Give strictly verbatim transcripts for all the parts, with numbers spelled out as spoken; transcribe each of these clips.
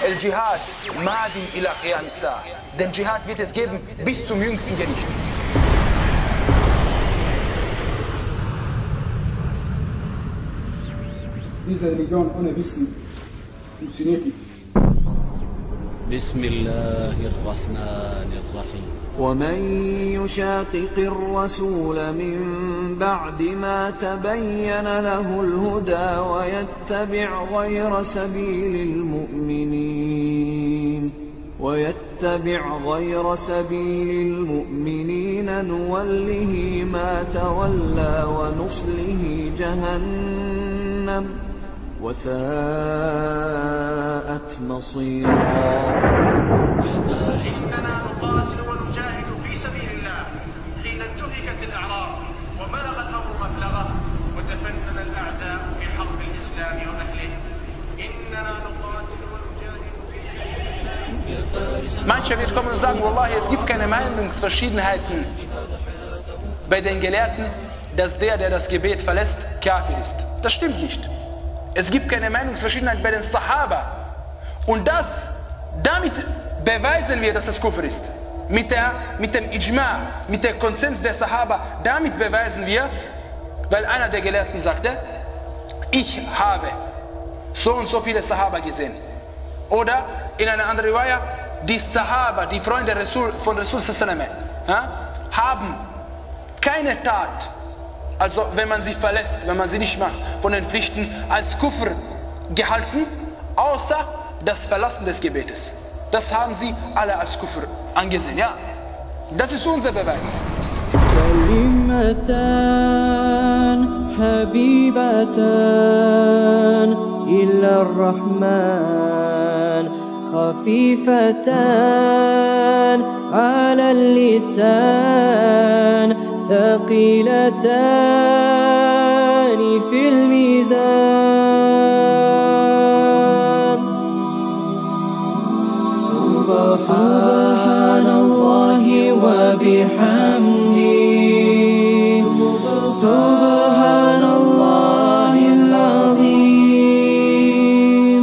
El Jihad madin ila qiyam as-sa'a. Den Jihad wird es geben bis zum jüngsten Gericht. Diese Religion ohne Wissen funktioniert nicht. بسم الله الرحمن الرحيم ومن يشاقق الرسول من بعد ما تبين له الهدى ويتبع غير سبيل المؤمنين ويتبع غير سبيل المؤمنين نوله ما تولى ونصله جهنم وساءت مصيرا. إننا نقاتل ونجاهد في سبيل الله حين انتهكت الأعراض وبلغ الأمر مبلغه وتفنن الأعداء في حرب الإسلام وأهله. إننا نقاتل ونجاهد في سبيل الله. Mancher wird kommen und sagen, Wallahi, es gibt keine Meinungsverschiedenheiten bei den Gelehrten, dass der, der das Gebet verlässt, Kafir ist. Das stimmt nicht. Es gibt keine Meinungsverschiedenheit bei den Sahaba. Und das, damit beweisen wir, dass das Kufr ist. Mit, der, mit dem Ijma, mit dem Konsens der Sahaba, damit beweisen wir, weil einer der Gelehrten sagte, ich habe so und so viele Sahaba gesehen. Oder in einer anderen Riwaya, die Sahaba, die Freunde Rasul, von Rasul sallallahu alaihi wasallam, haben keine Tat, also wenn man sie verlässt, wenn man sie nicht macht, von den Pflichten, als Kufr gehalten, außer das Verlassen des Gebetes. Das haben sie alle als Kufr angesehen, ja. Das ist unser Beweis. كلمتان حبيبتان إلى الرحمن خفيفتان على اللسان ثقيلتان في الميزان. سبحان الله وبحمده سبحان الله العظيم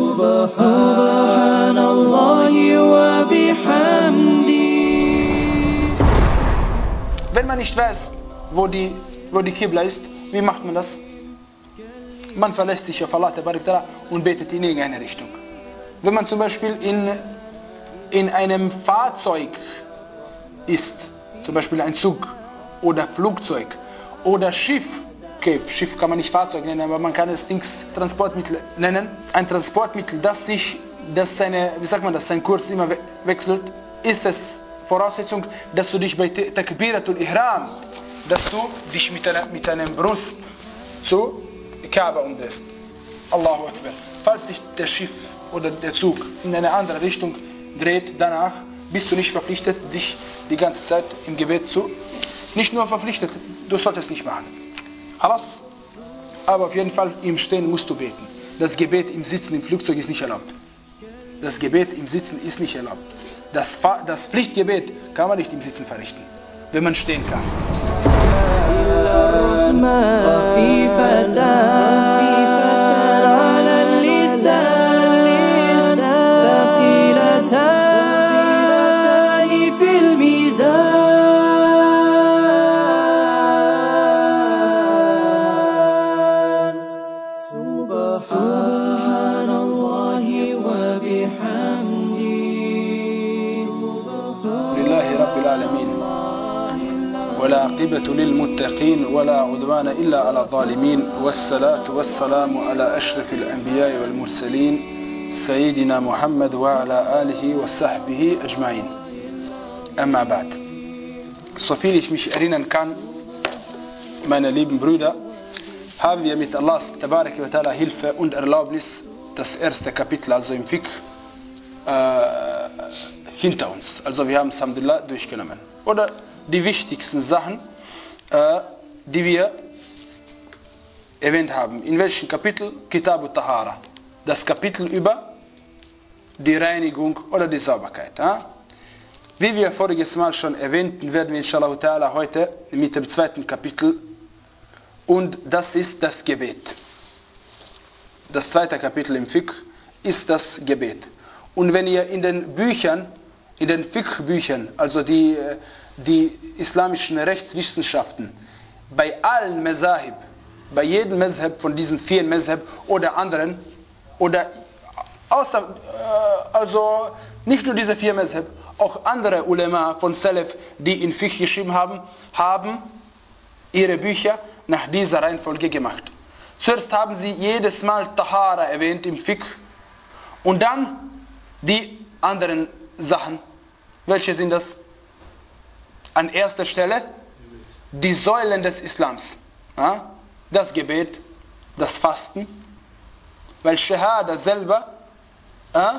سبحان الله وبحمده. Wenn man nicht weiß, wo die, wo die Qibla ist, wie macht man das? Man verlässt sich auf Allah und betet in irgendeine Richtung. Wenn man zum Beispiel in, in einem Fahrzeug ist, zum Beispiel ein Zug oder Flugzeug oder Schiff, okay, Schiff kann man nicht Fahrzeug nennen, aber man kann es Dings Transportmittel nennen, ein Transportmittel, das sich, das seine, wie sagt man das, sein Kurs immer we wechselt, ist es Voraussetzung, dass du dich bei Takbiratul Ihram, dass du dich mit deiner, mit deiner Brust zu Kaaba umdrehst. Allahu Akbar. Falls sich das Schiff oder der Zug in eine andere Richtung dreht, danach bist du nicht verpflichtet, sich die ganze Zeit im Gebet zu, nicht nur verpflichtet, du solltest nicht machen. Halas, aber auf jeden Fall im Stehen musst du beten. Das Gebet im Sitzen im Flugzeug ist nicht erlaubt. Das Gebet im Sitzen ist nicht erlaubt. Das, das Pflichtgebet kann man nicht im Sitzen verrichten, wenn man stehen kann. والعاقبة للمتقين ولا عدوان إلا على الظالمين والصلاة والسلام على أشرف الأنبياء والمرسلين سيدنا محمد وعلى آله وصحبه أجمعين. أما بعد, so viel ich mich erinnern kann, meine lieben Brüder, haben wir mit Allahs Tabarak wa Ta'ala Hilfe und Erlaubnis das erste Kapitel, also im Fiqh, äh, hinter uns. Also wir haben es Alhamdulillah durchgenommen. Oder die wichtigsten Sachen, äh, die wir erwähnt haben. In welchem Kapitel? Kitab al-Tahara. Das Kapitel über die Reinigung oder die Sauberkeit. Ja? Wie wir voriges Mal schon erwähnten, werden wir inshallah ta'ala heute mit dem zweiten Kapitel, und das ist das Gebet. Das zweite Kapitel im Fiqh ist das Gebet. Und wenn ihr in den Büchern, in den Fiqh-Büchern, also die, die islamischen Rechtswissenschaften, bei allen Mazahib, bei jedem Mazhab von diesen vier Mazhab oder anderen, oder außer, also nicht nur diese vier Mazhab, auch andere Ulema von Salaf, die in Fiqh geschrieben haben, haben ihre Bücher nach dieser Reihenfolge gemacht. Zuerst haben sie jedes Mal Tahara erwähnt im Fiqh und dann die anderen Sachen. Welche sind das? An erster Stelle die Säulen des Islams. Ja? Das Gebet, das Fasten. Weil Shahada selber, ja?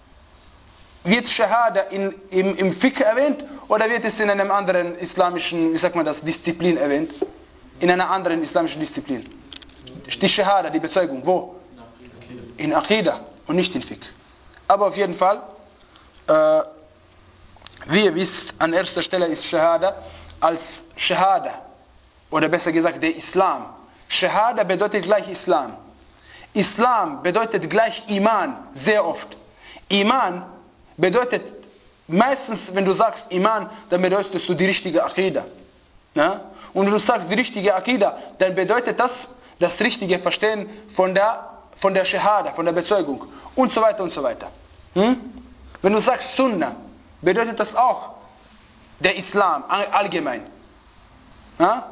Wird Shahada in, im, im Fiqh erwähnt oder wird es in einem anderen islamischen, wie sagt man das, Disziplin erwähnt? In einer anderen islamischen Disziplin. Die Shahada, die Bezeugung, wo? In Aqidah und nicht in Fiqh. Aber auf jeden Fall, äh, wie ihr wisst, an erster Stelle ist Shahada als Shahada, oder besser gesagt der Islam. Shahada bedeutet gleich Islam. Islam bedeutet gleich Iman, sehr oft. Iman bedeutet, meistens wenn du sagst Iman, dann bedeutest du die richtige Aqidah. Ja? Und wenn du sagst die richtige Aqidah, dann bedeutet das das richtige Verstehen von der, von der Shahada, von der Bezeugung und so weiter und so weiter. Hm? Wenn du sagst Sunnah, bedeutet das auch der Islam allgemein. Ja?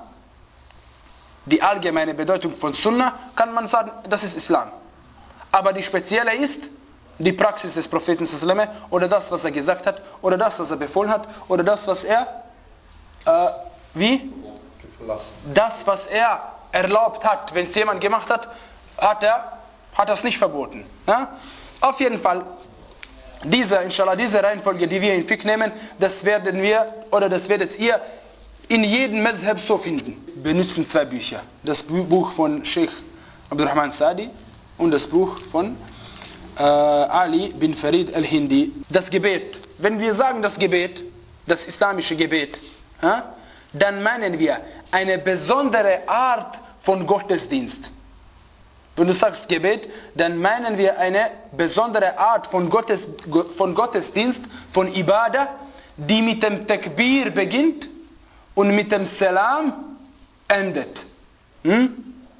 Die allgemeine Bedeutung von Sunnah kann man sagen, das ist Islam. Aber die spezielle ist die Praxis des Propheten oder das, was er gesagt hat, oder das, was er befohlen hat, oder das, was er, äh, wie? Das, was er erlaubt hat. Wenn es jemand gemacht hat, hat er hat das nicht verboten. Ja? Auf jeden Fall, diese, inshallah, diese Reihenfolge, die wir in Fiqh nehmen, das werden wir, oder das werdet ihr in jedem Mazhab so finden. Wir benutzen zwei Bücher. Das Buch von Sheikh Abdurrahman Sadi und das Buch von äh, Ali bin Farid al-Hindi. Das Gebet. Wenn wir sagen das Gebet, das islamische Gebet, ja, dann meinen wir eine besondere Art von Gottesdienst. Wenn du sagst Gebet, dann meinen wir eine besondere Art von, Gottes, von Gottesdienst, von Ibadah, die mit dem Takbir beginnt und mit dem Salam endet. Hm?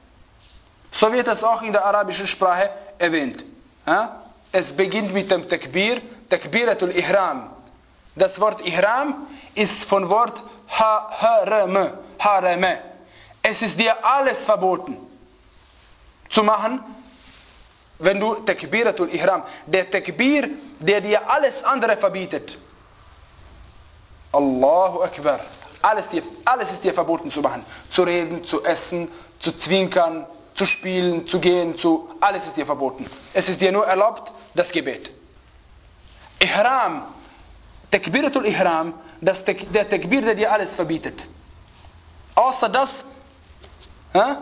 So wird es auch in der arabischen Sprache erwähnt. Ja? Es beginnt mit dem Takbir, Takbiratul Ihram. Das Wort Ihram ist von Wort Haram, Haram. Es ist dir alles verboten zu machen, wenn du Takbiratul Ihram, der Takbir, der dir alles andere verbietet. Allahu Akbar. Alles, dir, alles ist dir verboten zu machen. Zu reden, zu essen, zu zwinkern, zu spielen, zu gehen, zu, alles ist dir verboten. Es ist dir nur erlaubt, das Gebet. Ihram, Takbiratul Ihram, das, der Takbir, der dir alles verbietet. Außer das, äh,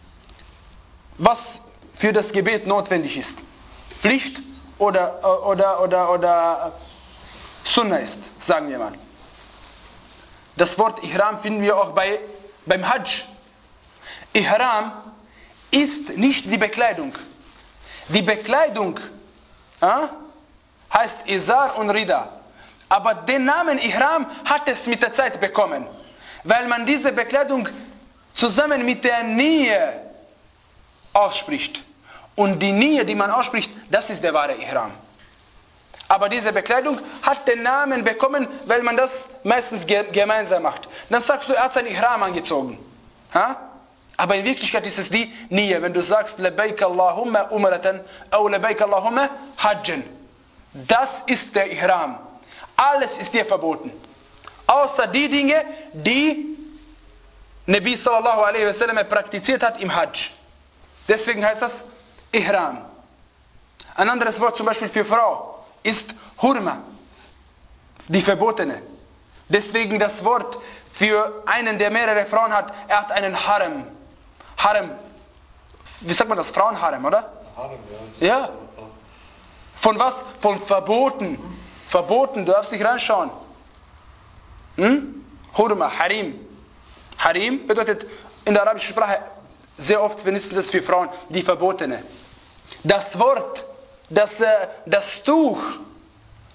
was für das Gebet notwendig ist. Pflicht oder, oder, oder, oder Sunnah ist, sagen wir mal. Das Wort Ihram finden wir auch bei, beim Hajj. Ihram ist nicht die Bekleidung. Die Bekleidung äh, heißt Izar und Rida. Aber den Namen Ihram hat es mit der Zeit bekommen. Weil man diese Bekleidung zusammen mit der Nähe ausspricht. Und die Nähe, die man ausspricht, das ist der wahre Ihram. Aber diese Bekleidung hat den Namen bekommen, weil man das meistens ge gemeinsam macht. Dann sagst du, er hat sein Ihram angezogen. Ha? Aber in Wirklichkeit ist es die Nähe. Wenn du sagst, Labbaik Allahumma umratan, oder Labbaik Allahumma hajjan. Das ist der Ihram. Alles ist dir verboten. Außer die Dinge, die Nabi sallallahu alaihi wasallam praktiziert hat im Hajj. Deswegen heißt das Ihram. Ein anderes Wort zum Beispiel für Frau ist Hurma, die Verbotene. Deswegen das Wort für einen, der mehrere Frauen hat, er hat einen Harem. Harem, wie sagt man das? Frauenharem, oder? Harem, ja. Ja. Von was? Von Verboten. Verboten, du darfst nicht reinschauen. Hm? Hurma, Harim. Harim bedeutet in der arabischen Sprache sehr oft benutzen das für Frauen, die Verbotene. Das Wort, das, das Tuch,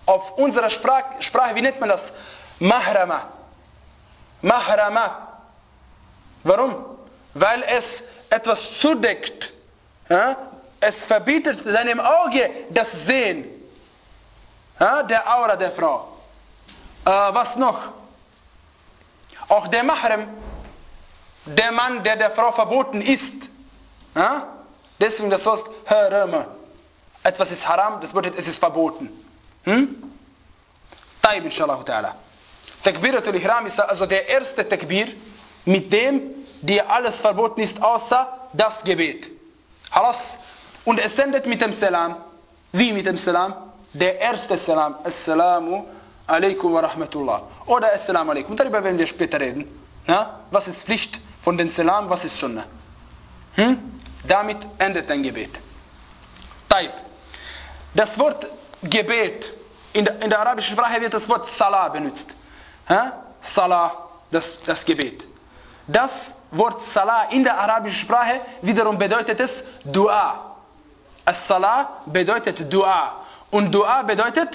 auf unserer Sprach, Sprache, wie nennt man das? Mahrama. Mahrama. Warum? Weil es etwas zudeckt. Ja? Es verbietet seinem Auge das Sehen. Ja? Der Aura der Frau. Äh, was noch? Auch der Mahram, der Mann, der der Frau verboten ist. Ja? Deswegen das heißt Harama. Etwas ist haram, das bedeutet, es ist verboten. Hm? Taib, inshallah ta'ala. Takbiratul Ihram ist also der erste Takbir, mit dem dir alles verboten ist, außer das Gebet. Halas. Und es endet mit dem Salam. Wie mit dem Salam? Der erste Salam. Assalamu alaikum wa rahmatullah. Oder Assalamu alaikum. Darüber werden wir später reden. Ja? Was ist Pflicht von den Salam, was ist Sunnah? Hm? Damit endet dein Gebet. Taib. Das Wort Gebet, in der, in der arabischen Sprache wird das Wort Salah benutzt. Ha? Salah, das, das Gebet. Das Wort Salah in der arabischen Sprache wiederum bedeutet es Dua. As-Salah bedeutet Dua. Und Dua bedeutet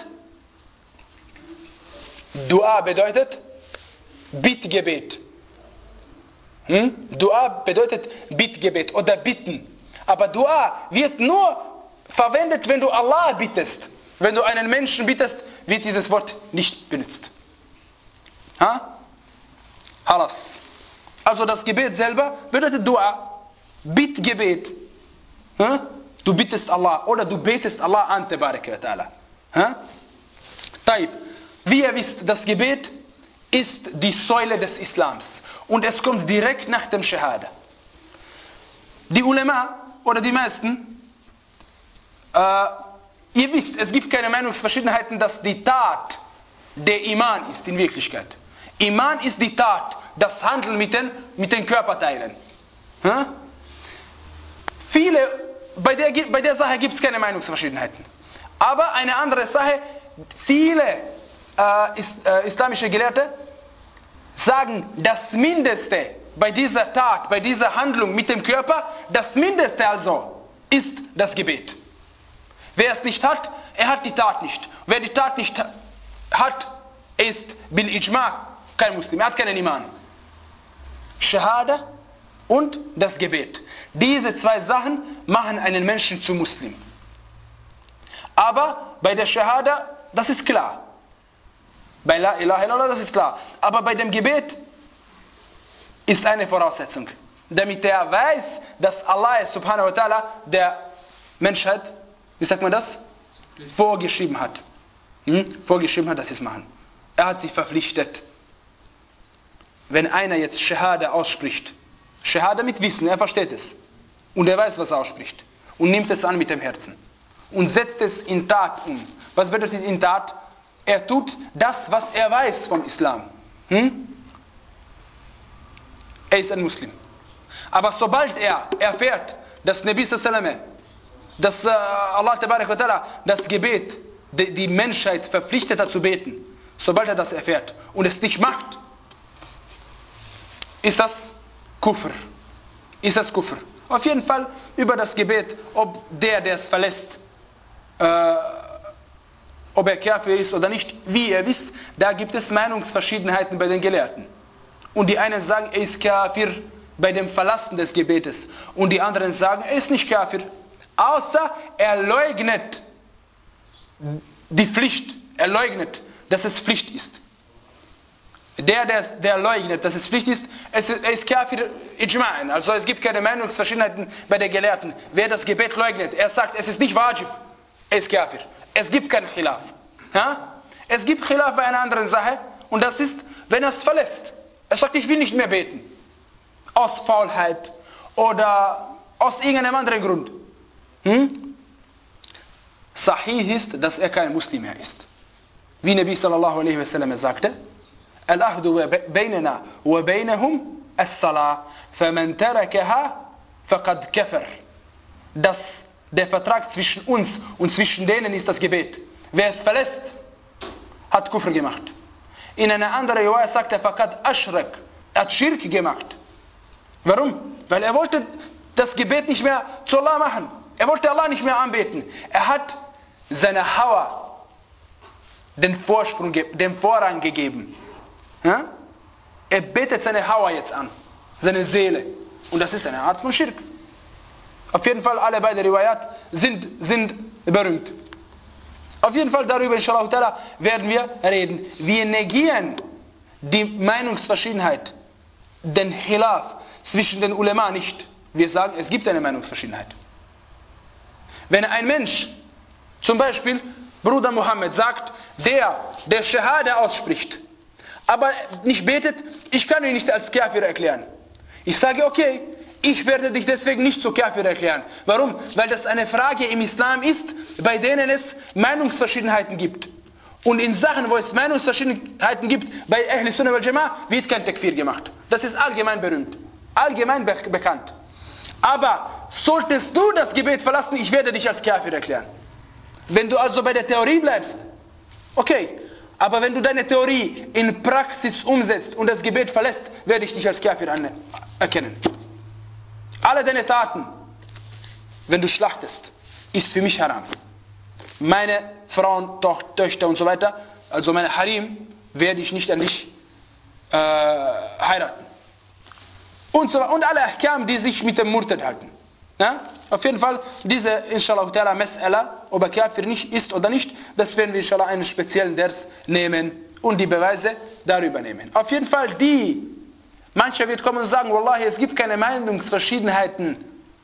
Dua bedeutet Bittgebet. Hm? Dua bedeutet Bittgebet oder Bitten. Aber Dua wird nur verwendet, wenn du Allah bittest. Wenn du einen Menschen bittest, wird dieses Wort nicht benutzt. Ha? Halas. Also das Gebet selber bedeutet Dua. Bittgebet. Ha? Du bittest Allah oder du betest Allah an, tabaraka wa ta'ala. Ha? Taib. Wie ihr wisst, das Gebet ist die Säule des Islams. Und es kommt direkt nach dem Shahada. Die Ulema oder die meisten, äh, ihr wisst, es gibt keine Meinungsverschiedenheiten, dass die Tat der Iman ist in Wirklichkeit. Iman ist die Tat, das Handeln mit den, mit den Körperteilen. Hm? Viele, bei der, bei der Sache gibt es keine Meinungsverschiedenheiten. Aber eine andere Sache, viele äh, is, äh, islamische Gelehrte sagen, das Mindeste bei dieser Tat, bei dieser Handlung mit dem Körper, das Mindeste also ist das Gebet. Wer es nicht hat, er hat die Tat nicht. Wer die Tat nicht hat, ist bil Ijma' kein Muslim, er hat keinen Iman. Shahada und das Gebet. Diese zwei Sachen machen einen Menschen zu Muslim. Aber bei der Shahada, das ist klar. Bei La ilaha illallah, das ist klar. Aber bei dem Gebet ist eine Voraussetzung. Damit er weiß, dass Allah subhanahu wa ta'ala der Menschheit, wie sagt man das? Vorgeschrieben hat. Hm? Vorgeschrieben hat, dass sie es machen. Er hat sich verpflichtet. Wenn einer jetzt Shahada ausspricht, Shahada mit Wissen, er versteht es. Und er weiß, was er ausspricht. Und nimmt es an mit dem Herzen. Und setzt es in Tat um. Was bedeutet in Tat? Er tut das, was er weiß vom Islam. Hm? Er ist ein Muslim. Aber sobald er erfährt, dass Nabi sallallahu alaihi wasallam, dass äh, Allah tabarak wa ta'ala das Gebet, die, die Menschheit verpflichtet hat zu beten, sobald er das erfährt und es nicht macht, ist das Kufr. Ist das Kufr. Auf jeden Fall über das Gebet, ob der, der es verlässt, äh, ob er Kafir ist oder nicht, wie ihr wisst, da gibt es Meinungsverschiedenheiten bei den Gelehrten. Und die einen sagen, er ist Kafir bei dem Verlassen des Gebetes. Und die anderen sagen, er ist nicht Kafir. Außer er leugnet die Pflicht. Er leugnet, dass es Pflicht ist. Der, der, der leugnet, dass es Pflicht ist, es, er ist Kafir ijma'an. Also es gibt keine Meinungsverschiedenheiten bei den Gelehrten. Wer das Gebet leugnet, er sagt, es ist nicht wajib, er ist Kafir. Es gibt keinen Khilaf. Ja? Es gibt Khilaf bei einer anderen Sache und das ist, wenn er es verlässt. Er sagt, ich will nicht mehr beten. Aus Faulheit oder aus irgendeinem anderen Grund. Hm? Sahih ist, dass er kein Muslim mehr ist. Wie Nabi sallallahu alaihi wasallam sagte, Al-Ahdu baynana wa baynahum as-Salah, faman tarakaha faqad kafar. Das Der Vertrag zwischen uns und zwischen denen ist das Gebet. Wer es verlässt, hat Kufr gemacht. In einer anderen Riwaya sagt er, Fakat Ashrak, er hat Schirk gemacht. Warum? Weil er wollte das Gebet nicht mehr zu Allah machen. Er wollte Allah nicht mehr anbeten. Er hat seine Hawa den Vorsprung, den Vorrang gegeben. Ja? Er betet seine Hawa jetzt an, seine Seele. Und das ist eine Art von Schirk. Auf jeden Fall, alle beide Riwayat sind, sind berühmt. Auf jeden Fall darüber, inshallah, werden wir reden. Wir negieren die Meinungsverschiedenheit, den Khilaf zwischen den Ulema nicht. Wir sagen, es gibt eine Meinungsverschiedenheit. Wenn ein Mensch, zum Beispiel Bruder Mohammed, sagt, der, der Shahada ausspricht, aber nicht betet, ich kann ihn nicht als Kafir erklären. Ich sage, okay, ich werde dich deswegen nicht zu Kafir erklären. Warum? Weil das eine Frage im Islam ist, bei denen es Meinungsverschiedenheiten gibt. Und in Sachen, wo es Meinungsverschiedenheiten gibt, bei Ahl Sunnah wal Jama'ah wird kein Takfir gemacht. Das ist allgemein berühmt, allgemein be bekannt. Aber solltest du das Gebet verlassen, ich werde dich als Kafir erklären. Wenn du also bei der Theorie bleibst, okay. Aber wenn du deine Theorie in Praxis umsetzt und das Gebet verlässt, werde ich dich als Kafir erkennen. Alle deine Taten, wenn du schlachtest, ist für mich haram. Meine Frauen, Toch Töchter und so weiter, also meine Harim, werde ich nicht an dich äh, heiraten. Und, so, und alle Ahkam, die sich mit dem Murtad halten. Ja? Auf jeden Fall, diese inshallah ta'ala Mas'ala, ob er Kafir nicht ist oder nicht, das werden wir inshallah einen speziellen Vers nehmen und die Beweise darüber nehmen. Auf jeden Fall die, mancher wird kommen und sagen, Wallahi, es gibt keine Meinungsverschiedenheiten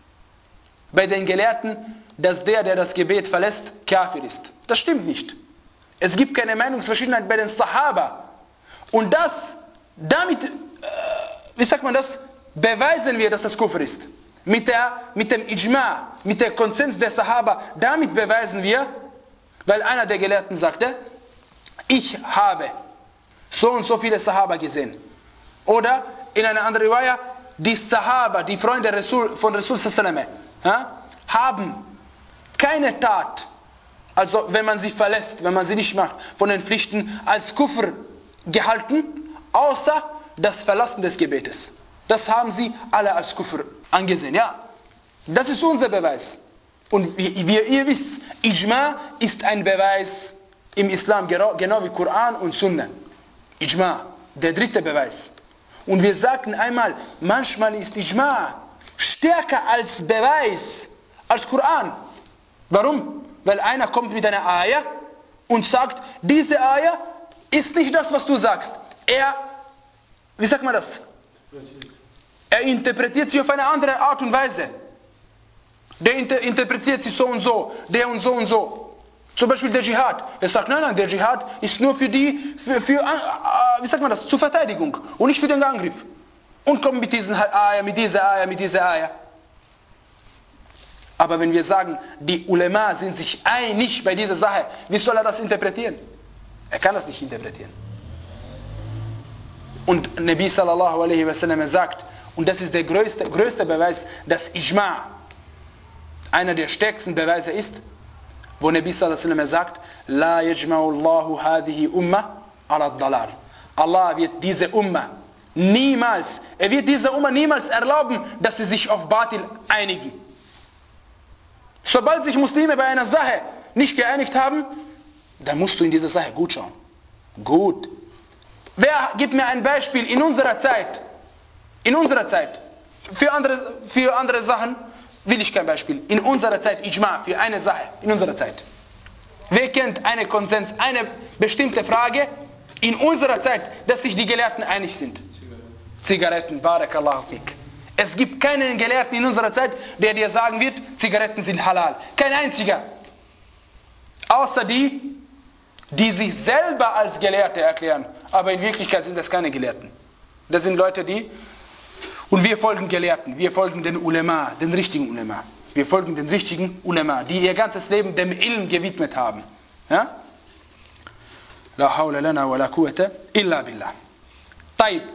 bei den Gelehrten, dass der, der das Gebet verlässt, Kafir ist. Das stimmt nicht. Es gibt keine Meinungsverschiedenheit bei den Sahaba. Und das, damit, äh, wie sagt man das, beweisen wir, dass das Kufr ist. Mit, der, mit dem Ijma', mit der Konsens der Sahaba, damit beweisen wir, weil einer der Gelehrten sagte, ich habe so und so viele Sahaba gesehen. Oder in einer anderen Riwaya, die Sahaba, die Freunde Rasul, von Rasul sallallahu ja, haben keine Tat, also wenn man sie verlässt, wenn man sie nicht macht, von den Pflichten als Kufr gehalten, außer das Verlassen des Gebetes. Das haben sie alle als Kufr angesehen. Ja, das ist unser Beweis. Und wie, wie ihr wisst, Ijma' ist ein Beweis im Islam, genau, genau wie Koran und Sunna. Ijma', der dritte Beweis. Und wir sagten einmal, manchmal ist Ijma' stärker als Beweis, als Koran. Warum? Weil einer kommt mit einer Ayah und sagt, diese Ayah ist nicht das, was du sagst. Er, wie sagt man das? Er interpretiert sie auf eine andere Art und Weise. Der inter interpretiert sie so und so, der und so und so. Zum Beispiel der Dschihad. Er sagt, nein, nein, der Dschihad ist nur für die, für, für äh, wie sagt man das, zur Verteidigung und nicht für den Angriff. Und kommt mit diesen Ayah, mit dieser Ayah, mit dieser Ayah. Aber wenn wir sagen, die Ulema sind sich einig bei dieser Sache, wie soll er das interpretieren? Er kann das nicht interpretieren. Und Nabi sallallahu alaihi wasallam sagt, und das ist der größte, größte Beweis, dass Ijma' einer der stärksten Beweise ist, wo Nabi sallallahu alaihi wasallam sagt, La yajma'u Allahu hadihi umma ala dalal. Allah wird diese Umma niemals, er wird dieser Umma niemals erlauben, dass sie sich auf Batil einigen. Sobald sich Muslime bei einer Sache nicht geeinigt haben, dann musst du in dieser Sache gut schauen. Gut. Wer gibt mir ein Beispiel in unserer Zeit? In unserer Zeit. Für andere, für andere Sachen will ich kein Beispiel. In unserer Zeit, Ijma', für eine Sache. In unserer Zeit. Wer kennt einen Konsens, eine bestimmte Frage in unserer Zeit, dass sich die Gelehrten einig sind? Zigaretten. Zigaretten, Barakallahu fik. Es gibt keinen Gelehrten in unserer Zeit, der dir sagen wird, Zigaretten sind halal. Kein einziger. Außer die, die sich selber als Gelehrte erklären. Aber in Wirklichkeit sind das keine Gelehrten. Das sind Leute, die... Und wir folgen Gelehrten, wir folgen den Ulema, den richtigen Ulema. Wir folgen den richtigen Ulema, die ihr ganzes Leben dem Ilm gewidmet haben. Ja? La hawla lana wa la quwwata illa billah. Taib.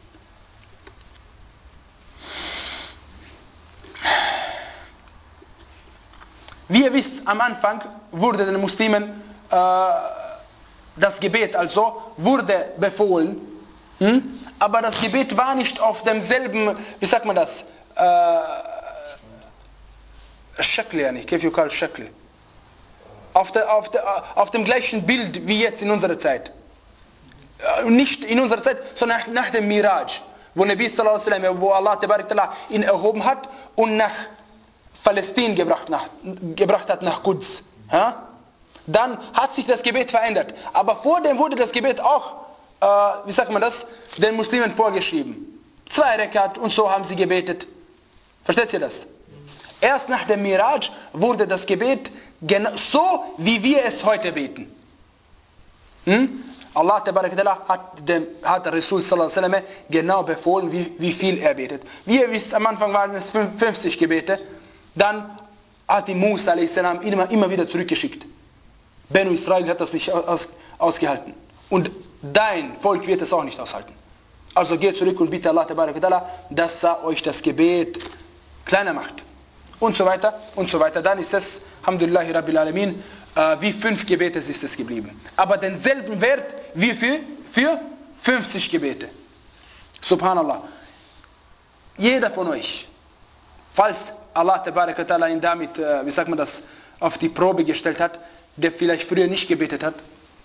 Wie ihr wisst, am Anfang wurde den Muslimen äh, das Gebet also wurde befohlen, hm? Aber das Gebet war nicht auf demselben, wie sagt man das, äh, Shakl, yani, كيف يقال Shakl, auf, der, auf, der, auf dem gleichen Bild wie jetzt in unserer Zeit. Nicht in unserer Zeit, sondern nach, nach dem Miraj, wo Nabi sallallahu alaihi wasallam, wo Allah tabarak ta'ala ihn erhoben hat und nach Palästina gebracht, nach, gebracht hat, nach Quds. Ja? Dann hat sich das Gebet verändert. Aber vor dem wurde das Gebet auch, äh, wie sagt man das, den Muslimen vorgeschrieben. Zwei Rekat und so haben sie gebetet. Versteht ihr das? Erst nach dem Miraj wurde das Gebet so, wie wir es heute beten. Hm? Allah hat dem hat der Rasul sallallahu alaihi wasallam genau befohlen, wie, wie viel er betet. Wie ihr wisst, am Anfang waren es fünfzig Gebete. Dann hat ihn Musa alaihi salam immer, immer wieder zurückgeschickt. Benu Israel hat das nicht aus, ausgehalten. Und dein Volk wird es auch nicht aushalten. Also geht zurück und bitte Allah, dass er euch das Gebet kleiner macht. Und so weiter und so weiter. Dann ist es, Alhamdulillahi Rabbil Alamin, äh, wie fünf Gebete ist es geblieben. Aber denselben Wert wie für, für fünfzig Gebete. Subhanallah. Jeder von euch, falls Allah ihn damit, äh, wie sagt man das, auf die Probe gestellt hat, der vielleicht früher nicht gebetet hat,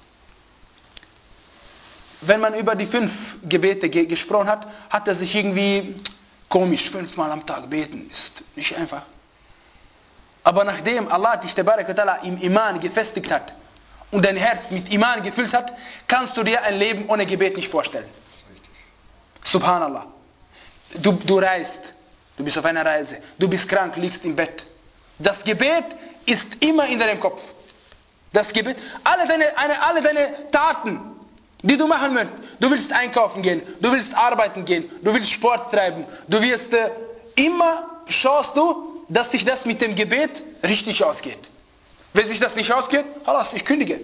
wenn man über die fünf Gebete ge gesprochen hat, hat er sich irgendwie komisch, fünfmal am Tag beten, ist nicht einfach. Aber nachdem Allah dich im Iman gefestigt hat und dein Herz mit Iman gefüllt hat, kannst du dir ein Leben ohne Gebet nicht vorstellen. Subhanallah. Du, du reist, du bist auf einer Reise, du bist krank, liegst im Bett. Das Gebet ist immer in deinem Kopf. Das Gebet, alle deine, eine, alle deine Taten, die du machen möchtest. Du willst einkaufen gehen, du willst arbeiten gehen, du willst Sport treiben, du wirst äh, immer schaust du, dass sich das mit dem Gebet richtig ausgeht. Wenn sich das nicht ausgeht, halas, ich kündige.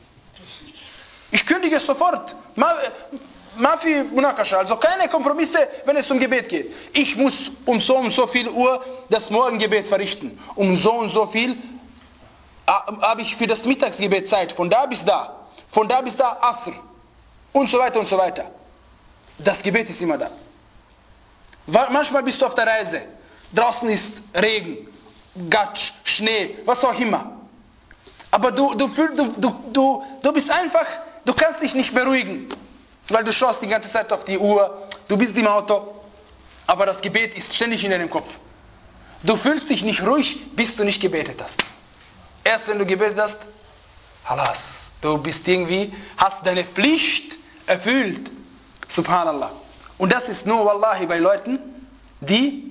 Ich kündige sofort. Mafi Munakasha, also keine Kompromisse, wenn es um Gebet geht. Ich muss um so und so viel Uhr das Morgengebet verrichten. Um so und so viel habe ich für das Mittagsgebet Zeit. Von da bis da. Von da bis da Asr. Und so weiter und so weiter. Das Gebet ist immer da. Manchmal bist du auf der Reise. Draußen ist Regen, Gatsch, Schnee, was auch immer. Aber du, du, du, du, du, du bist einfach, du kannst dich nicht beruhigen. Weil du schaust die ganze Zeit auf die Uhr, du bist im Auto. Aber das Gebet ist ständig in deinem Kopf. Du fühlst dich nicht ruhig, bis du nicht gebetet hast. Erst wenn du gebetet hast, halas, du bist irgendwie, hast deine Pflicht erfüllt. Subhanallah. Und das ist nur, wallahi, bei Leuten, die,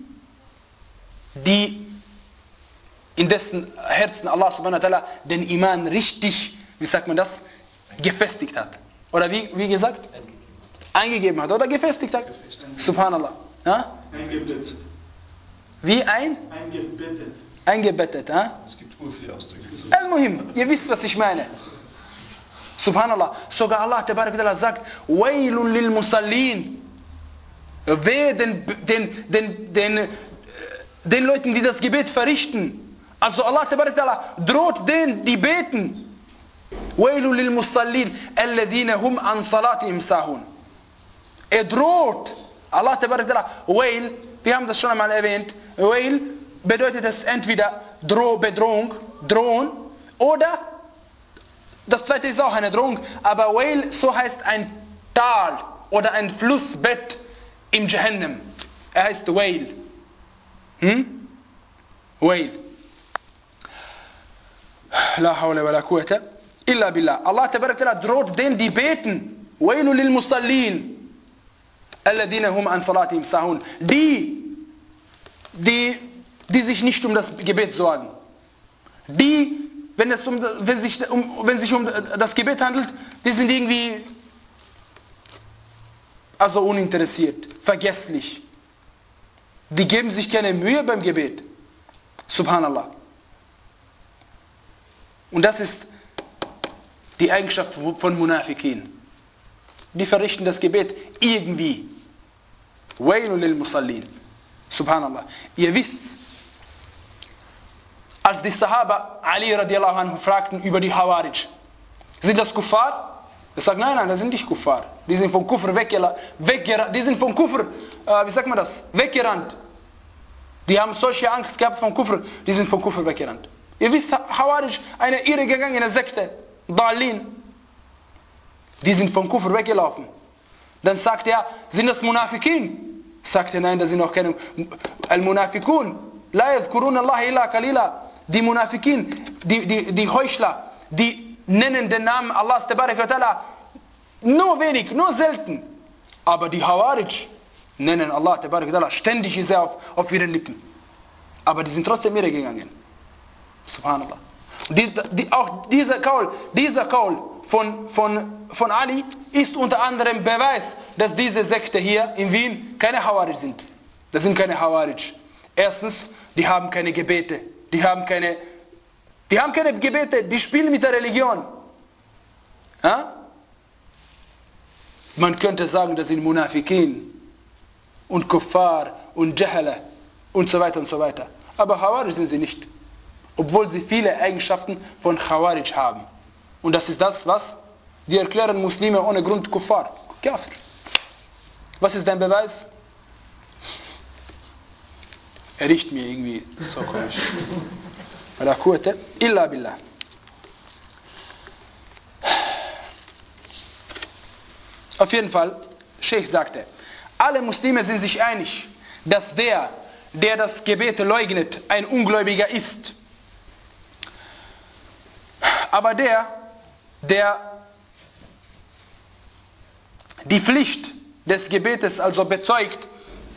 die in dessen Herzen Allah subhanahu wa ta'ala den Iman richtig, wie sagt man das, gefestigt hat. Oder wie, wie gesagt? Eingegeben. Eingegeben hat. Oder gefestigt hat. Gefestigt. Subhanallah. Ja? Eingebettet. Wie ein? Eingebettet. Eingebettet. Ja? Es gibt viele Ausdrücke. Al-Muhim, ihr wisst, was ich meine. Subhanallah. Sogar Allah tabarak ta'ala sagt, Wailun lil Musallin. Wehe den, den, den, den, den Leuten, die das Gebet verrichten. Also Allah tabarak ta'ala droht denen, die beten. Wailun lil Musallin, alladhina hum an salatihim sahun. Er droht. Allah tabarak ta'ala, Wail, wir haben das schon einmal erwähnt, Wail bedeutet es entweder Droh, Bedrohung, drohen, oder das zweite ist auch eine Drohung, aber Wail, so heißt ein Tal oder ein Flussbett im Jahannam. Er heißt Wail. Hm? Wail. La hawla wa la quwwata illa billah. Allah tabarak ta'ala droht denen, die beten. Wailu lil Musallin. Alladhina hum an salatihim sahun. Die, die, die sich nicht um das Gebet sorgen. Die, wenn es um, wenn sich um, wenn sich um das Gebet handelt, die sind irgendwie also uninteressiert, vergesslich. Die geben sich keine Mühe beim Gebet. Subhanallah. Und das ist die Eigenschaft von Munafikin. Die verrichten das Gebet irgendwie. Wailun lil Musallin. Subhanallah. Ihr wisst, als die Sahaba Ali radiallahu anhu fragten über die Hawarij, sind das Kuffar? Er sagt, nein, nein, das sind nicht Kuffar. Die sind vom Kufr weggerannt. Die sind vom Kufr, äh, wie sagt man das? Weggerannt. Die haben solche Angst gehabt vom Kufr, die sind vom Kufr weggerannt. Ihr wisst, Khawarij, eine irregegangene Sekte, Dalin, die sind vom Kufr weggelaufen. Dann sagt er, sind das Munafikin? Sagt er, nein, das sind auch keine Al-Munafikun. La yadhkuruna Allah illa qalila. Die Munafikin, die, die, die Heuchler, die nennen den Namen Allahs Tabarak wa Ta'ala nur wenig, nur selten. Aber die Khawarij nennen Allah Tabarak wa Ta'ala ständig ist er auf, auf ihren Lippen. Aber die sind trotzdem irregegangen. Subhanallah. Und die, die, auch dieser Kaul, dieser Kaul von, von, von Ali ist unter anderem Beweis, dass diese Sekte hier in Wien keine Khawarij sind. Das sind keine Khawarij. Erstens, die haben keine Gebete. Die haben keine, die haben keine Gebete, die spielen mit der Religion. Ja? Man könnte sagen, das sind Munafikin und Kuffar und Jahala und so weiter und so weiter. Aber Khawarij sind sie nicht. Obwohl sie viele Eigenschaften von Khawarij haben. Und das ist das, was die erklären Muslime ohne Grund Kuffar. Kafir. Was ist dein Beweis? Er riecht mir irgendwie so komisch. La quwwata illa billah. Auf jeden Fall, Sheikh sagte, alle Muslime sind sich einig, dass der, der das Gebet leugnet, ein Ungläubiger ist. Aber der, der die Pflicht des Gebetes also bezeugt,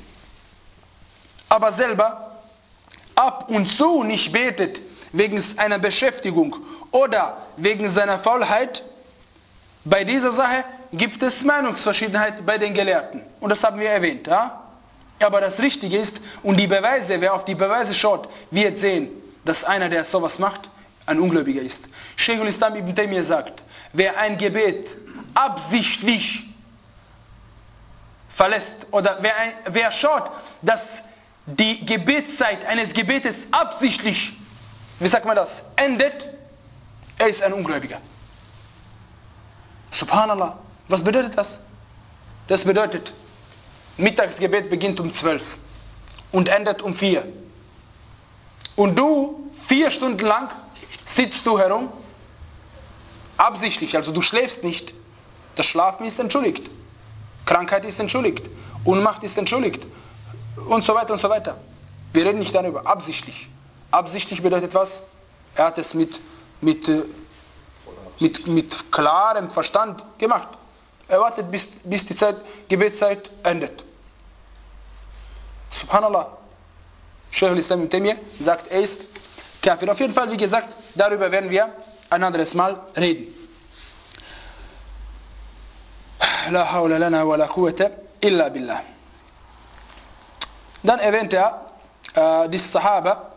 aber selber ab und zu nicht betet, wegen einer Beschäftigung oder wegen seiner Faulheit, bei dieser Sache gibt es Meinungsverschiedenheit bei den Gelehrten. Und das haben wir erwähnt. Ja? Aber das Richtige ist, und die Beweise, wer auf die Beweise schaut, wird sehen, dass einer, der sowas macht, ein Ungläubiger ist. Sheikh al-Islam ibn Taymiyyah sagt, wer ein Gebet absichtlich verlässt, oder wer, ein, wer schaut, dass die Gebetszeit eines Gebetes absichtlich, wie sagt man das, endet, er ist ein Ungläubiger. Subhanallah. Was bedeutet das? Das bedeutet, Mittagsgebet beginnt um zwölf und endet um vier. Und du, vier Stunden lang, sitzt du herum, absichtlich, also du schläfst nicht. Das Schlafen ist entschuldigt. Krankheit ist entschuldigt. Unmacht ist entschuldigt. Und so weiter und so weiter. Wir reden nicht darüber. Absichtlich. Absichtlich bedeutet was? Er hat es mit, mit, mit, mit klarem Verstand gemacht. Er wartet, bis, bis die Zeit, Gebetszeit endet. Subhanallah. Sheikh al-Islam ibn Taymiyyah sagt, er ist Kafir. Auf jeden Fall, wie gesagt, darüber werden wir ein anderes Mal reden. La hawla lana wa la quwwata illa billah. Dann erwähnt er äh, die Sahaba,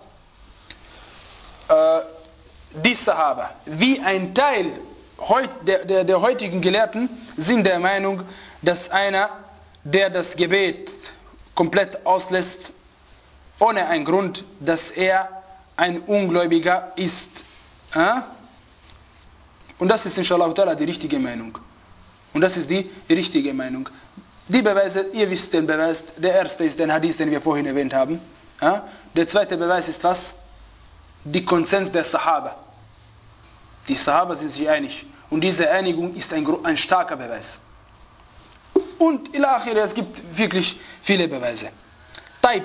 äh, die Sahaba, wie ein Teil heut, der, der, der heutigen Gelehrten sind der Meinung, dass einer, der das Gebet komplett auslässt, ohne einen Grund, dass er ein Ungläubiger ist. Äh? Und das ist inshallah die richtige Meinung. Und das ist die richtige Meinung. Die Beweise, ihr wisst den Beweis, der erste ist der Hadith, den wir vorhin erwähnt haben. Ja? Der zweite Beweis ist was? Die Konsens der Sahaba. Die Sahaba sind sich einig. Und diese Einigung ist ein, ein starker Beweis. Und ila akhir, es gibt wirklich viele Beweise. Taib.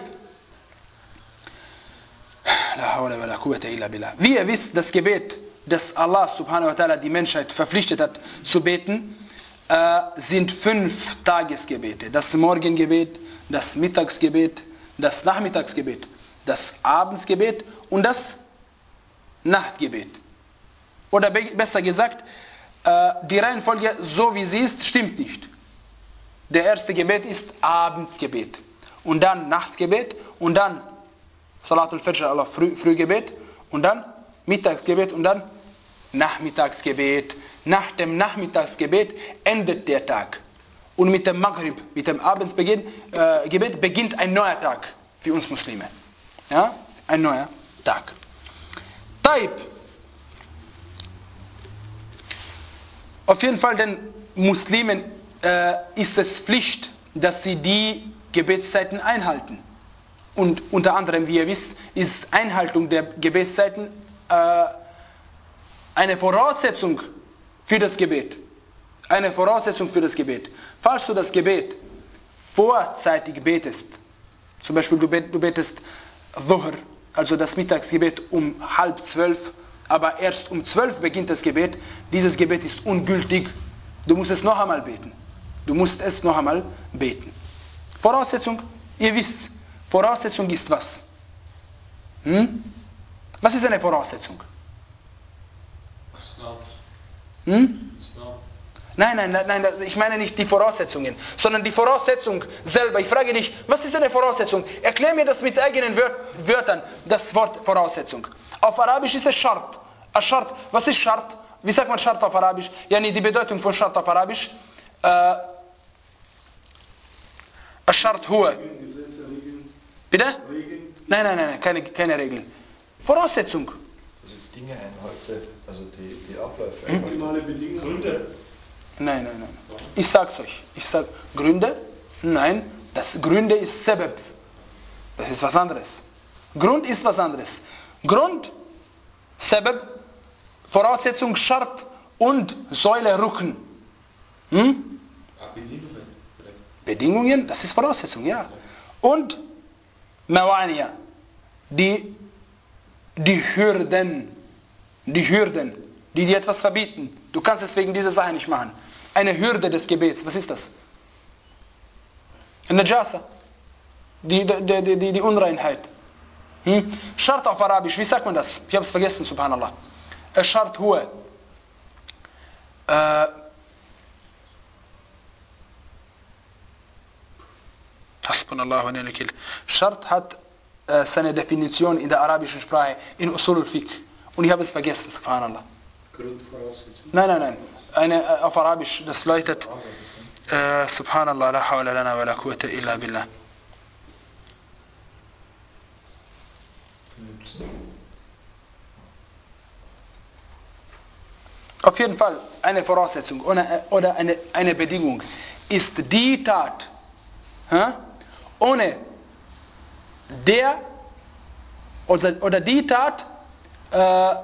La hawla wa la quwwata illa billah. Wie ihr wisst, das Gebet, das Allah subhanahu wa ta'ala die Menschheit verpflichtet hat zu beten, äh, sind fünf Tagesgebete. Das Morgengebet, das Mittagsgebet, das Nachmittagsgebet, das Abendsgebet und das Nachtgebet. Oder be besser gesagt, äh, die Reihenfolge, so wie sie ist, stimmt nicht. Der erste Gebet ist Abendsgebet und dann Nachtsgebet und dann Salatul Fajr, Allah Früh, Frühgebet und dann Mittagsgebet und dann Nachmittagsgebet. Nach dem Nachmittagsgebet endet der Tag. Und mit dem Maghrib, mit dem Abendsgebet äh, Gebet beginnt ein neuer Tag für uns Muslime. Ja? Ein neuer Tag. Taib. Auf jeden Fall den Muslimen äh, ist es Pflicht, dass sie die Gebetszeiten einhalten. Und unter anderem, wie ihr wisst, ist Einhaltung der Gebetszeiten äh, eine Voraussetzung für das Gebet. Eine Voraussetzung für das Gebet. Falls du das Gebet vorzeitig betest, zum Beispiel du, bet, du betest Dhuhr, also das Mittagsgebet um halb zwölf, aber erst um zwölf beginnt das Gebet, dieses Gebet ist ungültig. Du musst es noch einmal beten. Du musst es noch einmal beten. Voraussetzung, ihr wisst, Voraussetzung ist was? Hm? Was ist eine Voraussetzung? Hm? Nein, nein, nein, nein, ich meine nicht die Voraussetzungen, sondern die Voraussetzung selber. Ich frage dich, was ist eine Voraussetzung? Erklär mir das mit eigenen Wörtern, das Wort Voraussetzung. Auf Arabisch ist es Schart. Schart. Was ist Schart? Wie sagt man Schart auf Arabisch? Ja, die Bedeutung von Schart auf Arabisch. Äh, Schart huwa. Bitte? Nein, nein, nein, keine, keine Regeln. Voraussetzung. Also Dinge einhalte, also die, die Abläufe. Optimale Bedingungen. Gründe. Nein, nein, nein. Ich sag's euch. Ich sag Gründe? Nein, das Gründe ist Sebeb. Das ist was anderes. Grund ist was anderes. Grund, Sebeb, Voraussetzung, Schart und Säule, Rücken. Hm? Bedingungen. Bedingungen, das ist Voraussetzung, ja. Und Mawaniya, die, die Hürden, die Hürden, die dir etwas verbieten. Du kannst es wegen dieser Sache nicht machen. Eine Hürde des Gebets, was ist das? Najasa, die, die, die, die, die Unreinheit. Hm? Schart auf Arabisch, wie sagt man das? Ich habe es vergessen, subhanallah. Schart huwa. Äh, Hasbunallah wa ni'mal wakil. Schart hat äh, seine Definition in der arabischen Sprache, in Usul al-Fiqh. Und ich habe es vergessen, subhanallah. Grundvoraussetzung. Nein, nein, nein. Eine, äh, auf Arabisch, das läutet äh, subhanallah, la hawla lana wa la quwwata illa billah. Auf jeden Fall eine Voraussetzung oder eine, eine Bedingung ist die Tat, hä? Ohne der oder, oder die Tat, äh,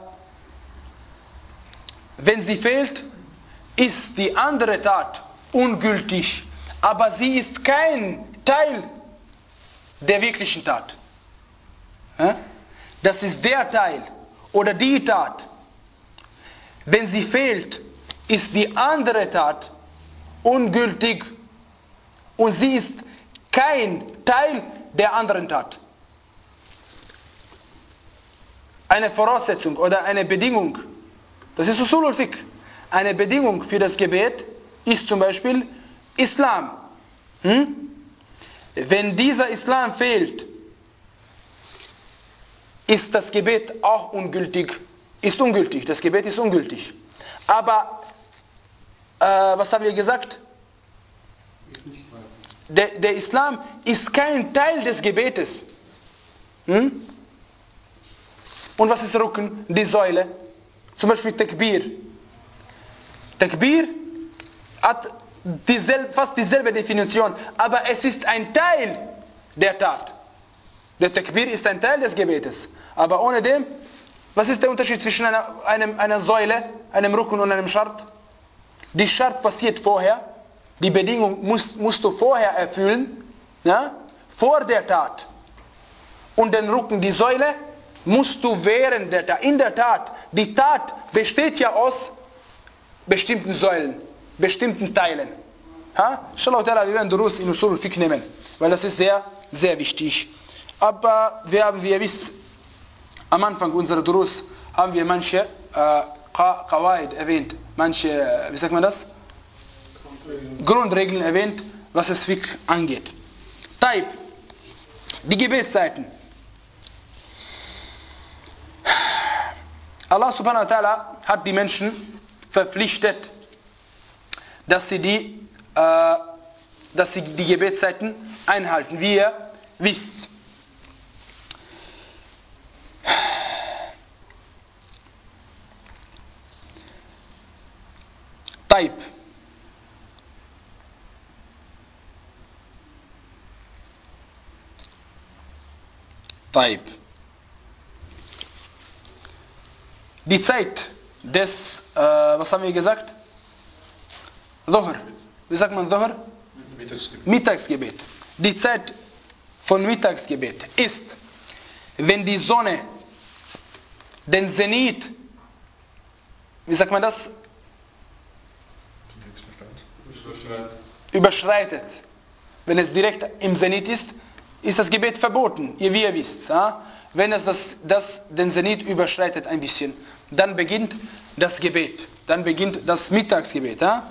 wenn sie fehlt, ist die andere Tat ungültig, aber sie ist kein Teil der wirklichen Tat. Hä? Das ist der Teil oder die Tat. Wenn sie fehlt, ist die andere Tat ungültig und sie ist kein Teil der anderen Tat. Eine Voraussetzung oder eine Bedingung, das ist Usul al-Fiqh. Eine Bedingung für das Gebet ist zum Beispiel Islam. Hm? Wenn dieser Islam fehlt, ist das Gebet auch ungültig. Ist ungültig, das Gebet ist ungültig. Aber, äh, was haben wir gesagt? Der, der Islam ist kein Teil des Gebetes. Hm? Und was ist Rücken? Die Säule. Zum Beispiel Takbir. Takbir hat dieselbe, fast dieselbe Definition, aber es ist ein Teil der Tat. Der Takbir ist ein Teil des Gebetes. Aber ohne dem, was ist der Unterschied zwischen einer, einem, einer Säule, einem Rücken und einem Schart? Die Schart passiert vorher. Die Bedingung musst, musst du vorher erfüllen, ja? Vor der Tat. Und den Rücken, die Säule, musst du während der Tat. In der Tat, die Tat besteht ja aus bestimmten Säulen, bestimmten Teilen. Ja? Inshallah, wir werden Durus in Usul al-Fiqh nehmen, weil das ist sehr, sehr wichtig. Aber wir haben, wie ihr wisst, am Anfang unserer Durus haben wir manche äh, Qawaid erwähnt, manche, wie sagt man das? Grundregeln, Grundregeln erwähnt, was das Fiqh angeht. Taib, die Gebetszeiten. Allah subhanahu wa ta'ala hat die Menschen verpflichtet, dass sie die, äh, dass sie die Gebetszeiten einhalten, wie ihr wisst. Taib. Taib. die Zeit des, äh, was haben wir gesagt? Dhuhr. Wie sagt man Dhuhr? Mittagsgebet. Mittagsgebet. Die Zeit von Mittagsgebet ist, wenn die Sonne den Zenit, wie sagt man das? Überschreitet. Wenn es direkt im Zenit ist, ist das Gebet verboten, ihr wie ihr wisst. Ja? Wenn es das, das den Zenit überschreitet ein bisschen, dann beginnt das Gebet. Dann beginnt das Mittagsgebet. Ja?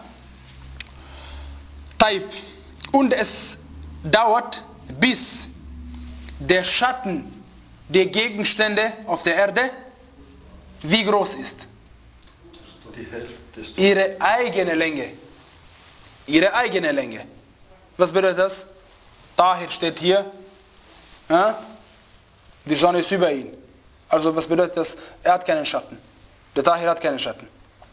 Taib. Und es dauert, bis der Schatten der Gegenstände auf der Erde wie groß ist? Die Hälfte des Ihre eigene Länge. Ihre eigene Länge. Was bedeutet das? Tahir steht hier. Ja? Die Sonne ist über ihn. Also was bedeutet das? Er hat keinen Schatten. Der Tahir hat keinen Schatten.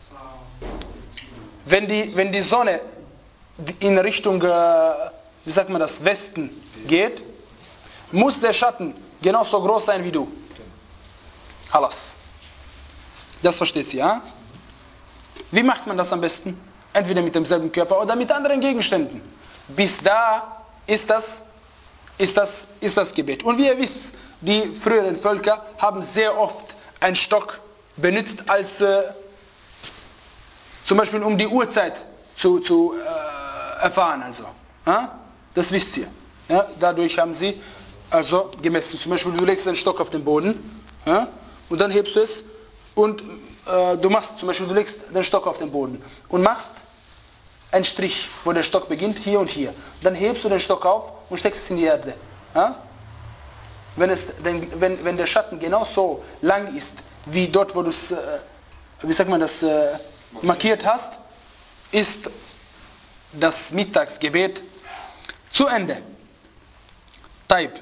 Wenn die, wenn die Sonne in Richtung, äh, wie sagt man das, Westen geht, muss der Schatten genauso groß sein wie du. Alles. Das versteht sie, ja? Wie macht man das am besten? Entweder mit demselben Körper oder mit anderen Gegenständen. Bis da ist das, ist das, ist das Gebet. Und wie ihr wisst, die früheren Völker haben sehr oft einen Stock benutzt, als äh, zum Beispiel um die Uhrzeit zu, zu äh, erfahren. Also. Ja? Das wisst ihr. Ja? Dadurch haben sie also gemessen. Zum Beispiel du legst einen Stock auf den Boden, ja? Und dann hebst du es und äh, du machst zum Beispiel, du legst den Stock auf den Boden und machst einen Strich, wo der Stock beginnt, hier und hier. Dann hebst du den Stock auf und steckst es in die Erde. Ja? Wenn, es, wenn, wenn der Schatten genau so lang ist, wie dort, wo du es, äh, wie sagt man das, äh, markiert hast, ist das Mittagsgebet zu Ende. Taib.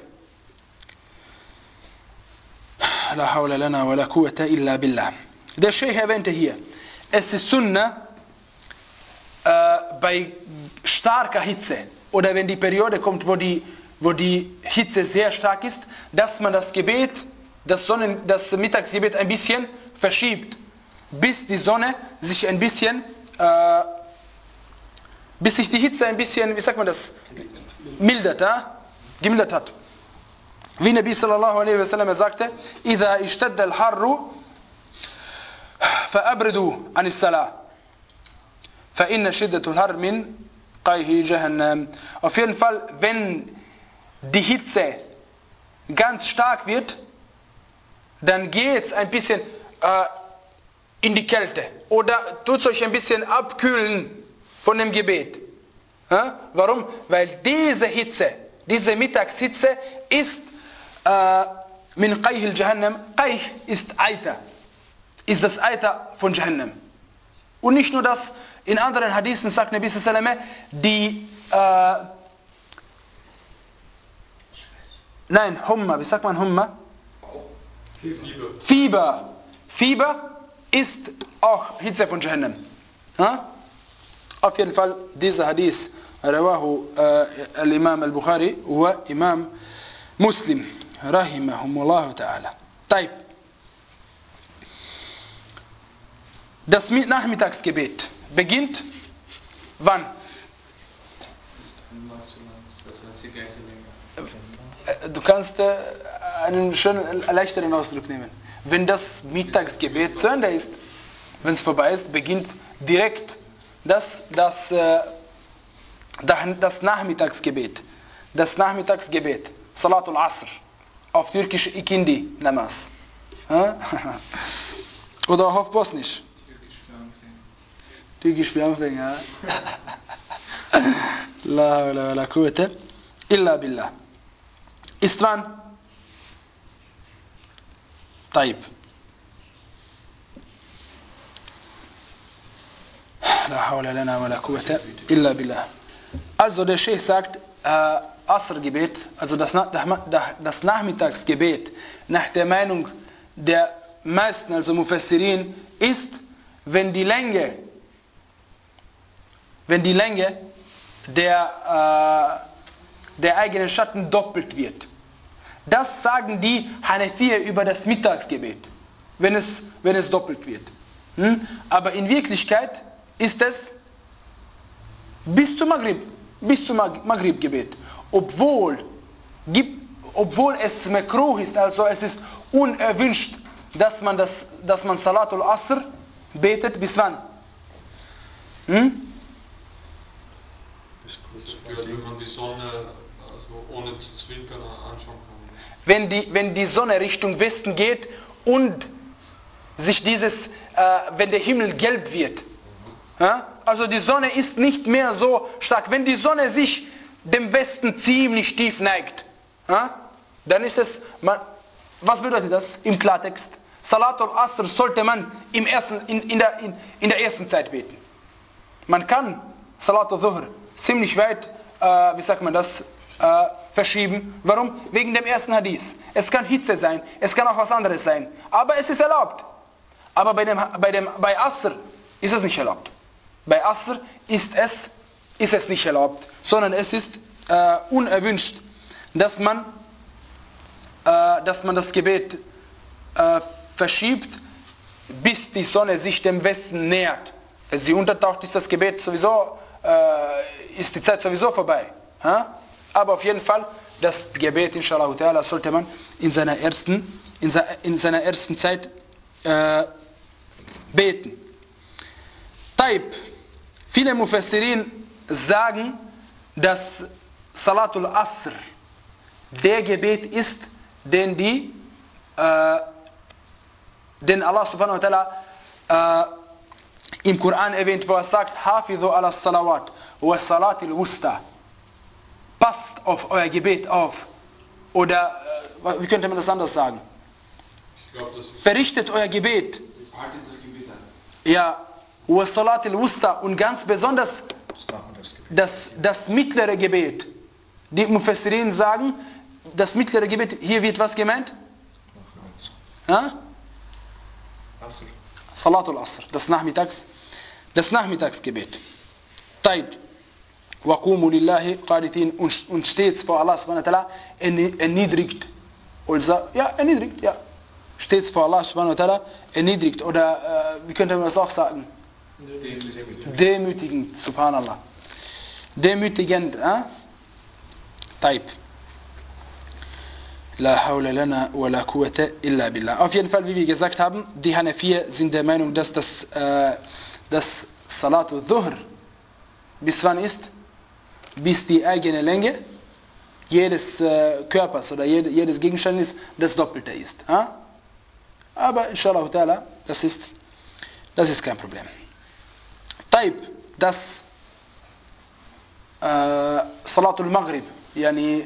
La hawla lana wa la quwwata illa billah. Der Sheikh erwähnte hier, es ist Sunna, äh, bei starker Hitze oder wenn die Periode kommt, wo die, wo die Hitze sehr stark ist, dass man das Gebet, das, Sonnen, das Mittagsgebet ein bisschen verschiebt, bis die Sonne sich ein bisschen, äh, bis sich die Hitze ein bisschen, wie sagt man das, mildert, äh? gemildert hat. Wie Nabi sallallahu alaihi wasallam sagte, إِذَا اشْتَدَّ الْحَرُّ فَأَبْرِدُوا عَنِ الصَّلَاةِ فَإِنَّ شِدَّةُ الْحَرِّ مِنْ قَيْهِ جَهَنَّمَ. Auf jeden Fall, wenn die Hitze ganz stark wird, dann geht es ein bisschen äh, in die Kälte. Oder tut es euch ein bisschen abkühlen von dem Gebet. Ja? Warum? Weil diese Hitze, diese Mittagshitze ist min Qayh al-Jahannam. Qayh ist Eiter. Ist das Eiter von Jahannam. Und nicht nur das, in anderen Hadithen sagt Nabi sallallahu alaihi wasallam, die äh, nein, Humma, wie sagt man Humma? Fieber. Fieber. Fieber ist auch Hitze von Jahannam. Ja? Auf jeden Fall, dieser Hadith rawahu äh, al-Imam al-Bukhari wa Imam Muslim rahimahumullah ta'ala. Taib. Das Nachmittagsgebet beginnt wann? Du kannst äh, einen schönen, leichteren Ausdruck nehmen. Wenn das Mittagsgebet zu Ende ist, wenn es vorbei ist, beginnt direkt das, das, äh, das Nachmittagsgebet. Das Nachmittagsgebet. Salatul Asr. Auf Türkisch Ikindi Namaz. Oder auch auf Bosnisch. Türkisch für Anfänger. La hawla wa la quwwata illa billah. Ist wann? Taib. La hawla lana wa la quwwata illa billah. Also der Sheikh sagt, äh, Asr-Gebet, also das, das Nachmittagsgebet, nach der Meinung der meisten, also Mufassirin, ist, wenn die Länge, wenn die Länge der, äh, der eigenen Schatten doppelt wird. Das sagen die Hanafier über das Mittagsgebet. wenn es, wenn es doppelt wird. Hm? Aber in Wirklichkeit ist es bis zum Maghrib, bis zum Maghrib-Gebet. Obwohl, obwohl es makruh ist, also es ist unerwünscht, dass man, das, dass man Salatul Asr betet. Bis wann? Hm? Wenn man die Sonne also ohne zu zwinkern anschauen kann. Wenn die, wenn die Sonne Richtung Westen geht und sich dieses, äh, wenn der Himmel gelb wird. Ja? Also die Sonne ist nicht mehr so stark. Wenn die Sonne sich dem Westen ziemlich tief neigt, ja? Dann ist es, man, was bedeutet das im Klartext? Salatul Asr sollte man im ersten, in, in, der, in, in der ersten Zeit beten. Man kann Salatul Dhuhr ziemlich weit, äh, wie sagt man das, äh, verschieben. Warum? Wegen dem ersten Hadith. Es kann Hitze sein, es kann auch was anderes sein. Aber es ist erlaubt. Aber bei, dem, bei, dem, bei Asr ist es nicht erlaubt. Bei Asr ist es, ist es nicht erlaubt, sondern es ist äh, unerwünscht, dass man, äh, dass man das Gebet äh, verschiebt, bis die Sonne sich dem Westen nähert. Wenn sie untertaucht, ist das Gebet sowieso, äh, ist die Zeit sowieso vorbei. Ha? Aber auf jeden Fall, das Gebet, inshallah ta'ala, sollte man in seiner ersten, in, se, in seiner ersten Zeit äh, beten. Taib. Viele Mufassirin sagen, dass Salatul Asr der Gebet ist, den die, äh, den Allah subhanahu wa ta'ala äh, im Koran erwähnt, wo er sagt, Hafidhu ala salawat wa salatil wusta. Passt auf euer Gebet auf. Oder, äh, wie könnte man das anders sagen? Ich glaub, das Verrichtet euer Gebet. Haltet das Gebet an. Ja, wa salatil wusta. Und ganz besonders das, das mittlere Gebet. Die Mufassirin sagen, das mittlere Gebet, hier wird was gemeint? Ja? Asr. Salatul Asr, das Nachmittags, das Nachmittagsgebet. Taib. Waqumu lillahi qanitin, und stets vor Allah subhanahu wa ta'ala erniedrigt. Also, ja, erniedrigt, ja. Stets vor Allah subhanahu wa ta'ala erniedrigt. Oder, äh, wie könnte man das auch sagen? Demütigend. Demütigend, subhanallah. Demütigend, äh? Taib. La hawla lana wa la quwwata illa billah. Auf jeden Fall, wie wir gesagt haben, die Hanafier sind der Meinung, dass das, äh, das Salatul Dhuhr bis wann ist? Bis die eigene Länge jedes äh, Körpers oder jede, jedes Gegenstandes das Doppelte ist. Ha? Aber inshallah ta'ala, das ist, das ist kein Problem. Taib, das äh, Salatul Maghrib, yani,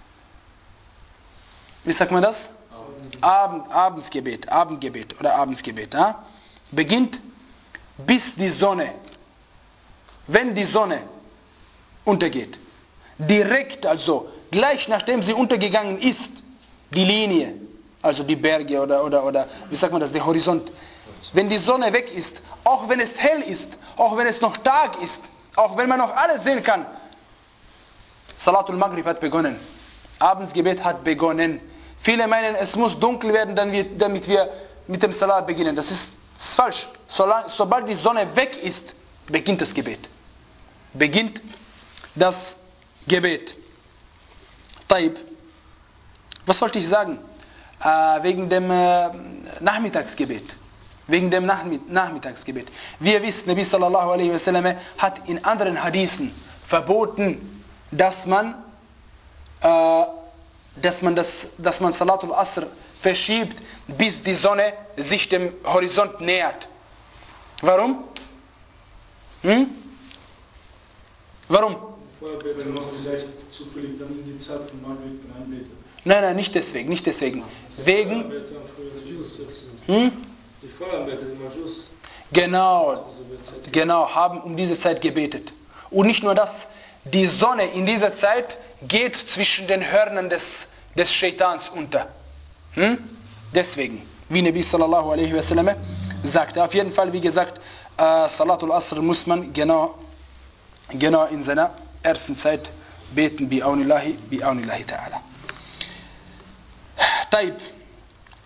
wie sagt man das? Abend, Abendsgebet, Abendgebet oder Abendsgebet. Ja? Beginnt bis die Sonne, wenn die Sonne untergeht. Direkt also, gleich nachdem sie untergegangen ist, die Linie, also die Berge oder, oder, oder wie sagt man das, der Horizont. Wenn die Sonne weg ist, auch wenn es hell ist, auch wenn es noch Tag ist, auch wenn man noch alles sehen kann, Salatul Maghrib hat begonnen. Abendsgebet hat begonnen. Viele meinen, es muss dunkel werden, damit wir mit dem Salat beginnen. Das ist, das ist falsch. Sobald die Sonne weg ist, beginnt das Gebet. Beginnt das Gebet. Taib. Was wollte ich sagen? Äh, wegen dem äh, Nachmittagsgebet. Wegen dem Nachmittagsgebet. Wie ihr wisst, Nabi sallallahu alaihi wasallam hat in anderen Hadithen verboten, dass man äh, dass man das, dass man Salatul Asr verschiebt, bis die Sonne sich dem Horizont nähert. Warum? Hm? Warum? Feuerbäder noch vielleicht zufällig dann in die Zeit von Maghrib einbeten. Nein, nein, nicht deswegen, nicht deswegen. Wegen? Hm? Die Feuerbäder, die Majus. Genau, genau, haben um diese Zeit gebetet. Und nicht nur das, die Sonne in dieser Zeit geht zwischen den Hörnern des, des Shaitans unter. Hm? Deswegen, wie Nabi sallallahu alaihi wasallam sagte. Auf jeden Fall, wie gesagt, äh, Salatul Asr muss man genau, genau in seiner ersten Zeit beten, bi'aunillahi, bi'aunillahi ta'ala. Taib.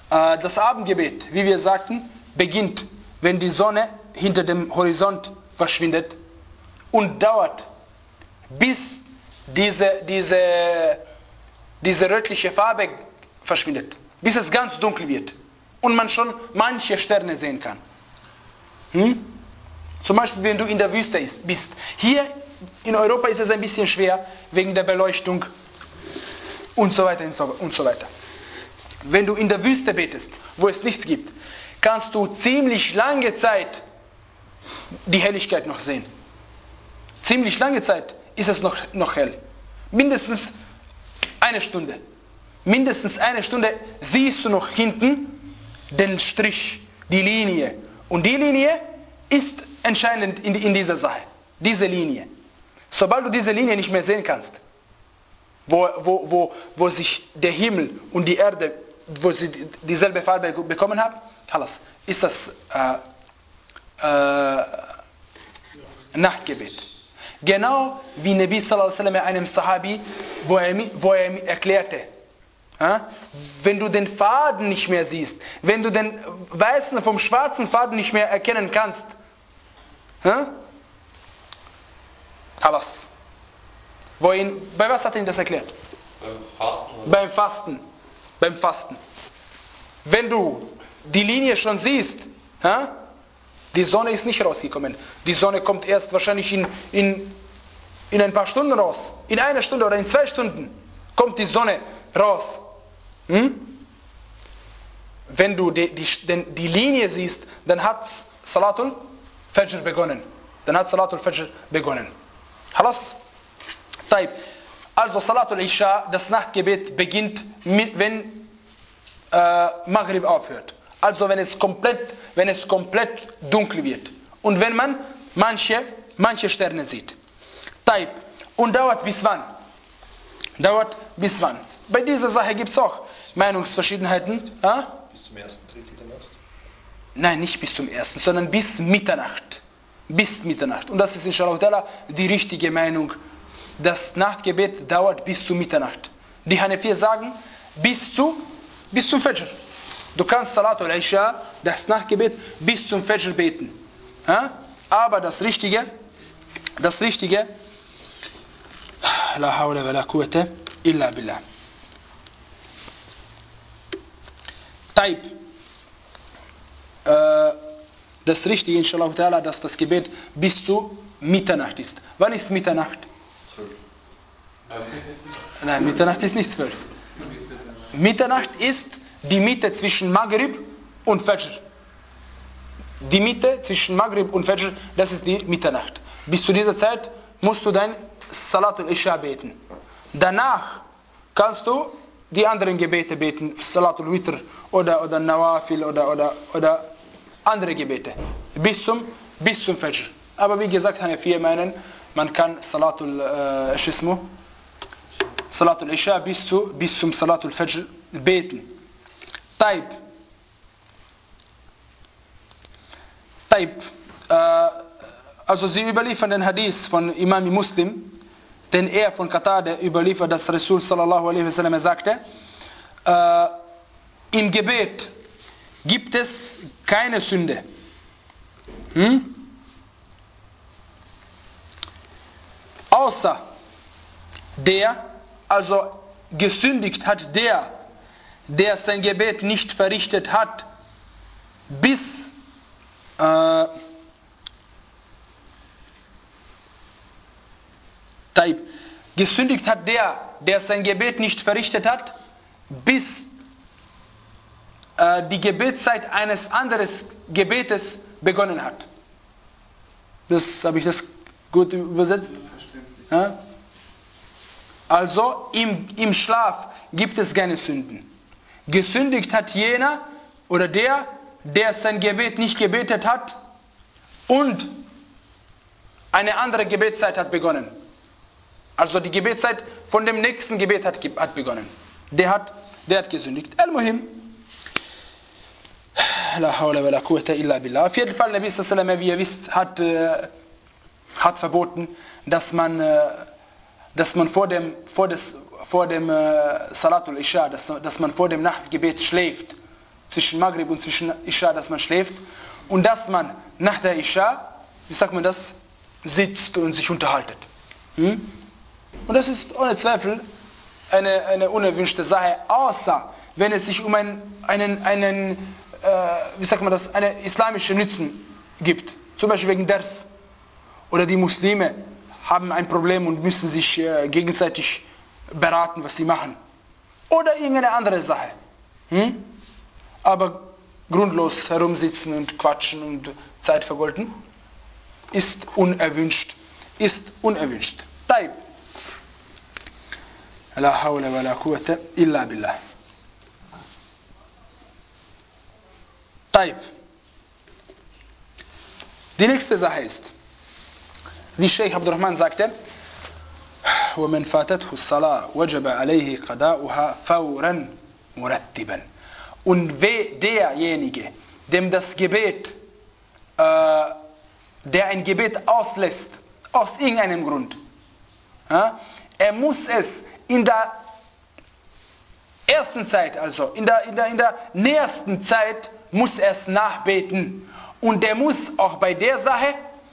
Äh, das Abendgebet, wie wir sagten, beginnt, wenn die Sonne hinter dem Horizont verschwindet und dauert, bis diese, diese, diese rötliche Farbe verschwindet, bis es ganz dunkel wird und man schon manche Sterne sehen kann. Hm? Zum Beispiel, wenn du in der Wüste bist. Hier in Europa ist es ein bisschen schwer, wegen der Beleuchtung und so weiter und so weiter. Wenn du in der Wüste betest, wo es nichts gibt, kannst du ziemlich lange Zeit die Helligkeit noch sehen. Ziemlich lange Zeit ist es noch, noch hell. Mindestens eine Stunde. Mindestens eine Stunde siehst du noch hinten den Strich, die Linie. Und die Linie ist entscheidend in, in dieser Sache. Diese Linie. Sobald du diese Linie nicht mehr sehen kannst, wo, wo, wo, wo sich der Himmel und die Erde, wo sie dieselbe Farbe bekommen haben, alles, ist das äh, äh, Nachtgebet. Genau wie Nabi sallallahu alaihi wasallam einem Sahabi, wo er, wo er erklärte, äh, wenn du den Faden nicht mehr siehst, wenn du den weißen vom schwarzen Faden nicht mehr erkennen kannst, äh, alles. Wohin, bei was hat er ihm das erklärt? Beim Fasten. Beim Fasten. Beim Fasten. Wenn du die Linie schon siehst, äh, die Sonne ist nicht rausgekommen. Die Sonne kommt erst wahrscheinlich in, in, in ein paar Stunden raus. In einer Stunde oder in zwei Stunden kommt die Sonne raus. Hm? Wenn du die, die, die Linie siehst, dann hat Salatul Fajr begonnen. Dann hat Salatul Fajr begonnen. Halas? Also Salatul Isha, das Nachtgebet beginnt, wenn äh, Maghrib aufhört. Also wenn es komplett, wenn es komplett dunkel wird. Und wenn man manche, manche Sterne sieht. Taib. Und dauert bis wann? Dauert bis wann? Bei dieser Sache gibt es auch Meinungsverschiedenheiten. Ja? Bis zum ersten Drittel der Nacht? Nein, nicht bis zum ersten, sondern bis Mitternacht. Bis Mitternacht. Und das ist inshallah die richtige Meinung. Das Nachtgebet dauert bis zu Mitternacht. Die Hanefir sagen, bis, zu, bis zum Fajr. Du kannst Salatul Isha, das Nachtgebet, bis zum Fajr beten. Ja? Aber das Richtige, das Richtige, la hawla wa la quwwata illa billah. Taib. Das Richtige, inshallah, dass das Gebet bis zu Mitternacht ist. Wann ist Mitternacht? Nein, Mitternacht ist nicht zwölf. Mitternacht ist die Mitte zwischen Maghrib und Fajr. Die Mitte zwischen Maghrib und Fajr, das ist die Mitternacht. Bis zu dieser Zeit musst du dein Salatul Isha beten. Danach kannst du die anderen Gebete beten, Salatul Witr oder, oder Nawafil oder, oder, oder andere Gebete. Bis zum, bis zum Fajr. Aber wie gesagt, Hanefir meinen, man kann Salatul äh, Shismu, Salatul Isha bis, zu, bis zum Salatul Fajr beten. Taib. Taib. Äh, also sie überliefern den Hadith von Imam Muslim, den er von Qatada überliefert, dass Rasul sallallahu alaihi wasallam sagte, äh, im Gebet gibt es keine Sünde. Hm? Außer der, also gesündigt hat der, der sein Gebet nicht verrichtet hat, bis äh, gesündigt hat der, der sein Gebet nicht verrichtet hat, bis äh, die Gebetszeit eines anderen Gebetes begonnen hat. Das habe ich das gut übersetzt? Ja? Also im, im Schlaf gibt es keine Sünden. Gesündigt hat jener oder der, der sein Gebet nicht gebetet hat und eine andere Gebetszeit hat begonnen. Also die Gebetszeit von dem nächsten Gebet hat, hat begonnen. Der hat, der hat gesündigt. Al-Muhim. La hawla wa la quwwata illa billah. Auf jeden Fall, Nabi sallallahu alaihi wasallam, wie ihr wisst, hat, äh, hat verboten, dass man, äh, dass man vor dem, vor des, vor dem äh, Salatul Isha, dass, dass man vor dem Nachtgebet schläft. zwischen Maghrib und zwischen Isha, dass man schläft und dass man nach der Isha, wie sagt man das, sitzt und sich unterhaltet. Hm? Und das ist ohne Zweifel eine, eine unerwünschte Sache, außer wenn es sich um einen, einen, einen äh, wie sagt man das, eine islamische Nützen gibt. Zum Beispiel wegen Ders. Oder die Muslime haben ein Problem und müssen sich äh, gegenseitig beraten, was sie machen. Oder irgendeine andere Sache. Hm? Aber grundlos herumsitzen und quatschen und Zeit vergolden ist unerwünscht. Ist unerwünscht. Taib. La hawla wa la quwwata illa billah. Taib. Die nächste Sache ist, wie Sheikh Abdurrahman sagte, وَمَنْ فَاتَتْهُ الصَّلَاةُ وَجَبَ عَلَيْهِ قَضَاؤُهَا فَوْرًا مُرَتِّبًا. Und wer derjenige, dem das Gebet, äh, der ein Gebet auslässt, aus irgendeinem Grund, ja, er muss es in der ersten Zeit, also in der, in der, in der nächsten Zeit, muss er es nachbeten. Und der muss auch bei der Sache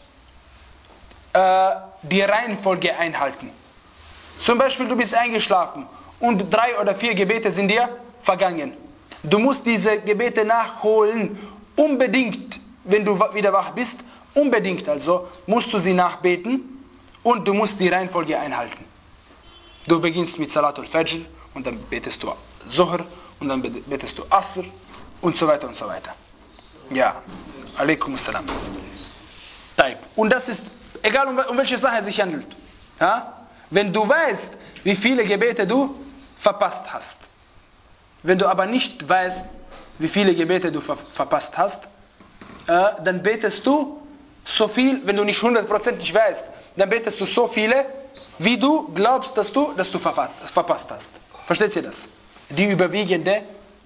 äh, die Reihenfolge einhalten. Zum Beispiel, du bist eingeschlafen und drei oder vier Gebete sind dir vergangen. Du musst diese Gebete nachholen, unbedingt, wenn du wieder wach bist, unbedingt also, musst du sie nachbeten und du musst die Reihenfolge einhalten. Du beginnst mit Salatul Fajr und dann betest du Zuhr und dann betest du Asr und so weiter und so weiter. Ja, alaikum assalam. Taib. Und das ist, egal um, um welche Sache es sich handelt. Ja? Wenn du weißt, wie viele Gebete du verpasst hast, wenn du aber nicht weißt, wie viele Gebete du ver verpasst hast, äh, dann betest du so viel, wenn du nicht hundertprozentig weißt, dann betest du so viele, wie du glaubst, dass du, dass du verpasst hast. Versteht ihr das? Die überwiegende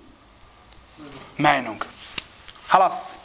Meinung. Halas.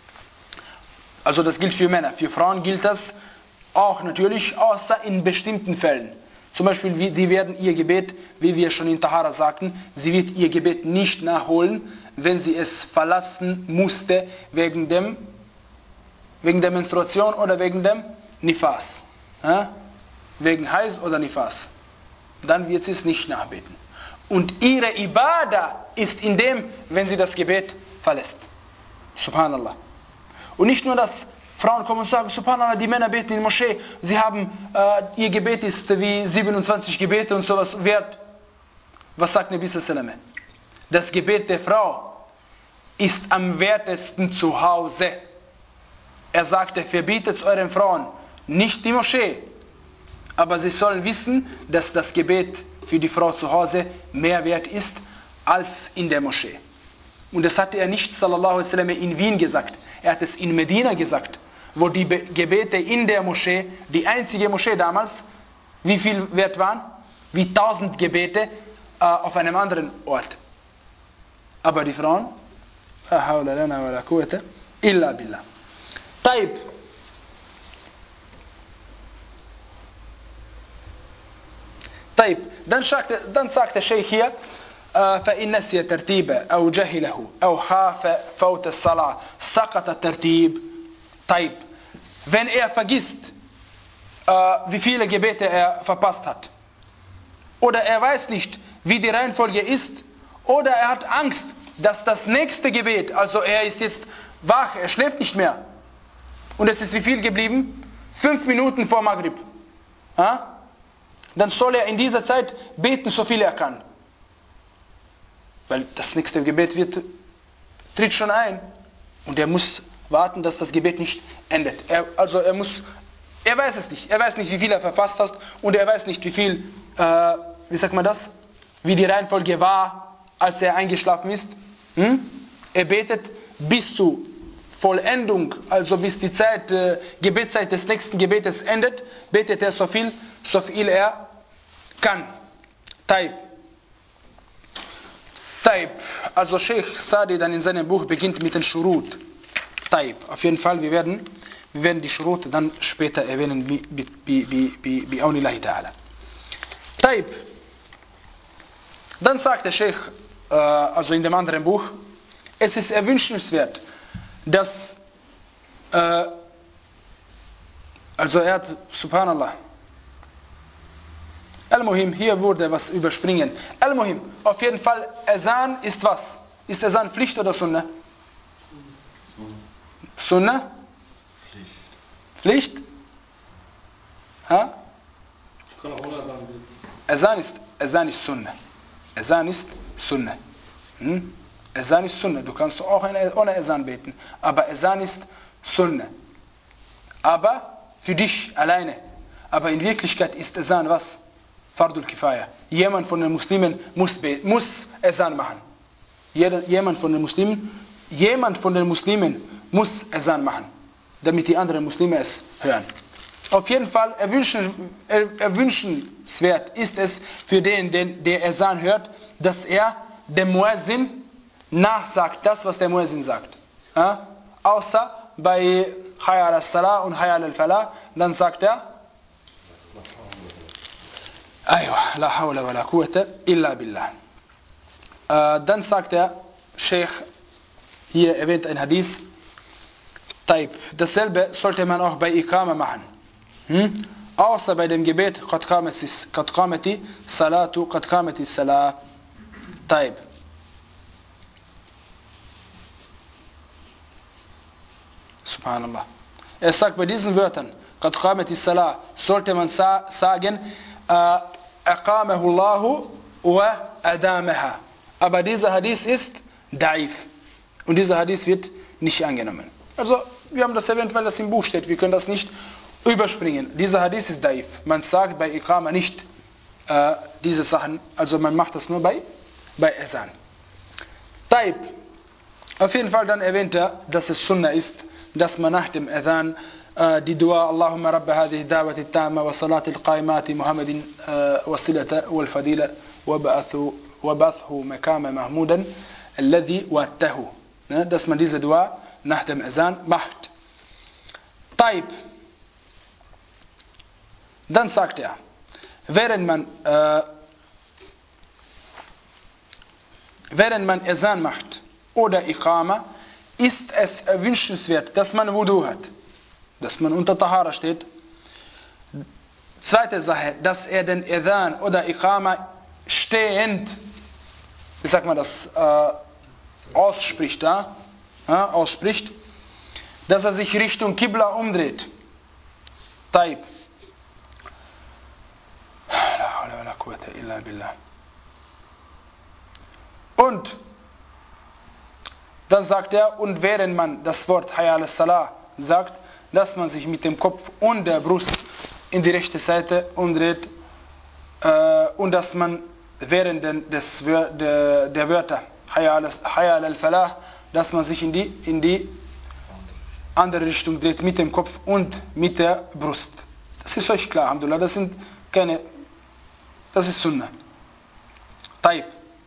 Also das gilt für Männer. Für Frauen gilt das auch natürlich, außer in bestimmten Fällen. Zum Beispiel, die werden ihr Gebet, wie wir schon in Tahara sagten, sie wird ihr Gebet nicht nachholen, wenn sie es verlassen musste wegen dem, wegen der Menstruation oder wegen dem Nifas. Ja? Wegen Heiß oder Nifas. Dann wird sie es nicht nachbeten. Und ihre Ibadah ist in dem, wenn sie das Gebet verlässt. Subhanallah. Und nicht nur, dass Frauen kommen und sagen, Subhanallah, die Männer beten in der Moschee, sie haben, äh, ihr Gebet ist wie siebenundzwanzig Gebete und sowas wert. Was sagt Nabi sallallahu alaihi wasallam? Das Gebet der Frau ist am wertesten zu Hause. Er sagte, verbietet euren Frauen nicht die Moschee, aber sie sollen wissen, dass das Gebet für die Frau zu Hause mehr wert ist als in der Moschee. Und das hatte er nicht sallallahu alaihi wasallam in Wien gesagt. Er hat es in Medina gesagt, wo die Be Gebete in der Moschee, die einzige Moschee damals, wie viel wert waren? Wie tausend Gebete äh, auf einem anderen Ort. Aber die Frauen, la hawla lana wa la quwwata illa billah. Taib. Taib. Dann sagt, dann sagt der Sheikh hier, فإن نسي ترتيبه أو جهله أو خاف فوت الصلاة سقط الترتيب. طيب. Wenn er vergisst, äh, wie viele Gebete er verpasst hat, oder er weiß nicht, wie die Reihenfolge ist, oder er hat Angst, dass das nächste Gebet, also er ist jetzt wach, er schläft nicht mehr, und es ist wie viel geblieben? Fünf Minuten vor Maghrib. Ja? Dann soll er in dieser Zeit beten, so viel er kann. Weil das nächste Gebet wird, tritt schon ein. Und er muss warten, dass das Gebet nicht endet. Er, also er muss, er weiß es nicht. Er weiß nicht, wie viel er verfasst hat. Und er weiß nicht, wie viel, äh, wie sagt man das? Wie die Reihenfolge war, als er eingeschlafen ist. Hm? Er betet bis zur Vollendung, also bis die Zeit, äh, Gebetszeit des nächsten Gebetes endet, betet er so viel, so viel er kann. Taib. Taib. Also Sheikh Sadi dann in seinem Buch beginnt mit den Shurut. Taib. Auf jeden Fall, wir werden, wir werden die Shurut dann später erwähnen, bi, bi, bi, bi, bi Aunillahi ta'ala. Taib. Dann sagt der Sheikh, äh, also in dem anderen Buch, es ist erwünschenswert, dass, äh, also er hat, subhanallah, Al-Muhim, hier wurde was überspringen. Al-Muhim, auf jeden Fall, Azan ist was? Ist Azan Pflicht oder Sunnah? Sunnah? Pflicht? Ha? Ich kann auch ohne Azan beten. Azan ist, Azan ist Sunnah. Azan ist Sunnah. Hm? Azan ist Sunnah. Du kannst auch ohne Azan beten. Aber Azan ist Sunnah. Aber für dich alleine. Aber in Wirklichkeit ist Azan was? Fardul Kifaya. Jemand von den Muslimen muss, muss Azan machen. Jeder, jemand von den Muslimen, jemand von den Muslimen muss Azan machen, damit die anderen Muslime es hören. Auf jeden Fall erwünschen, er, erwünschenswert ist es für den, den der Azan hört, dass er dem Muezzin nachsagt, das, was der Muezzin sagt. Ja? Außer bei Hayya al-Salah und Hayya al-Falah, dann sagt er, Aywa, la hawla wa la quwwata illa billah. Äh, dann sagt der Sheikh, hier erwähnt ein Hadith, Taib, dasselbe sollte man auch bei Iqama machen. Hm? Außer bei dem Gebet, Qad qamati salatu, Qad qamati salah. Taib. Subhanallah. Er sagt bei diesen Wörtern, Qad qamati salah, sollte man sa sagen, Aqamahu Allahu wa adamaha. Aber dieser Hadith ist daif. Und dieser Hadith wird nicht angenommen. Also, wir haben das erwähnt, weil das im Buch steht. Wir können das nicht überspringen. Dieser Hadith ist daif. Man sagt bei Iqama nicht äh, diese Sachen. Also, man macht das nur bei, bei Azan. Taib. Auf jeden Fall dann erwähnt er, dass es Sunnah ist, dass man nach dem Adhan die Dua, Allahumma Rabba hadhihi da'wati at-tamma wa salati al-qa'imati Muhammadin wasilata wal fadila wa ba'athu makama mahmudan alladhi wa'atahu. Dass man diese Dua nach dem Azan macht. Taib. Dann sagt er, während man äh, während man Azan macht oder Iqama, ist es erwünschenswert, dass man Wudu hat. Dass man unter Tahara steht. Zweite Sache, dass er den Adhan oder Iqama stehend, wie sagt man das, äh, ausspricht, da, ja, ausspricht, dass er sich Richtung Qibla umdreht. Taib. La hawla wa la quwwata illa billah. Und dann sagt er, und während man das Wort Hayya al-Salah sagt, dass man sich mit dem Kopf und der Brust in die rechte Seite umdreht äh, und dass man während des, der, der Wörter Hayya al-Falah, dass man sich in die, in die andere Richtung dreht mit dem Kopf und mit der Brust. Das ist euch klar, Alhamdulillah, das sind keine, das ist Sunnah. Taib.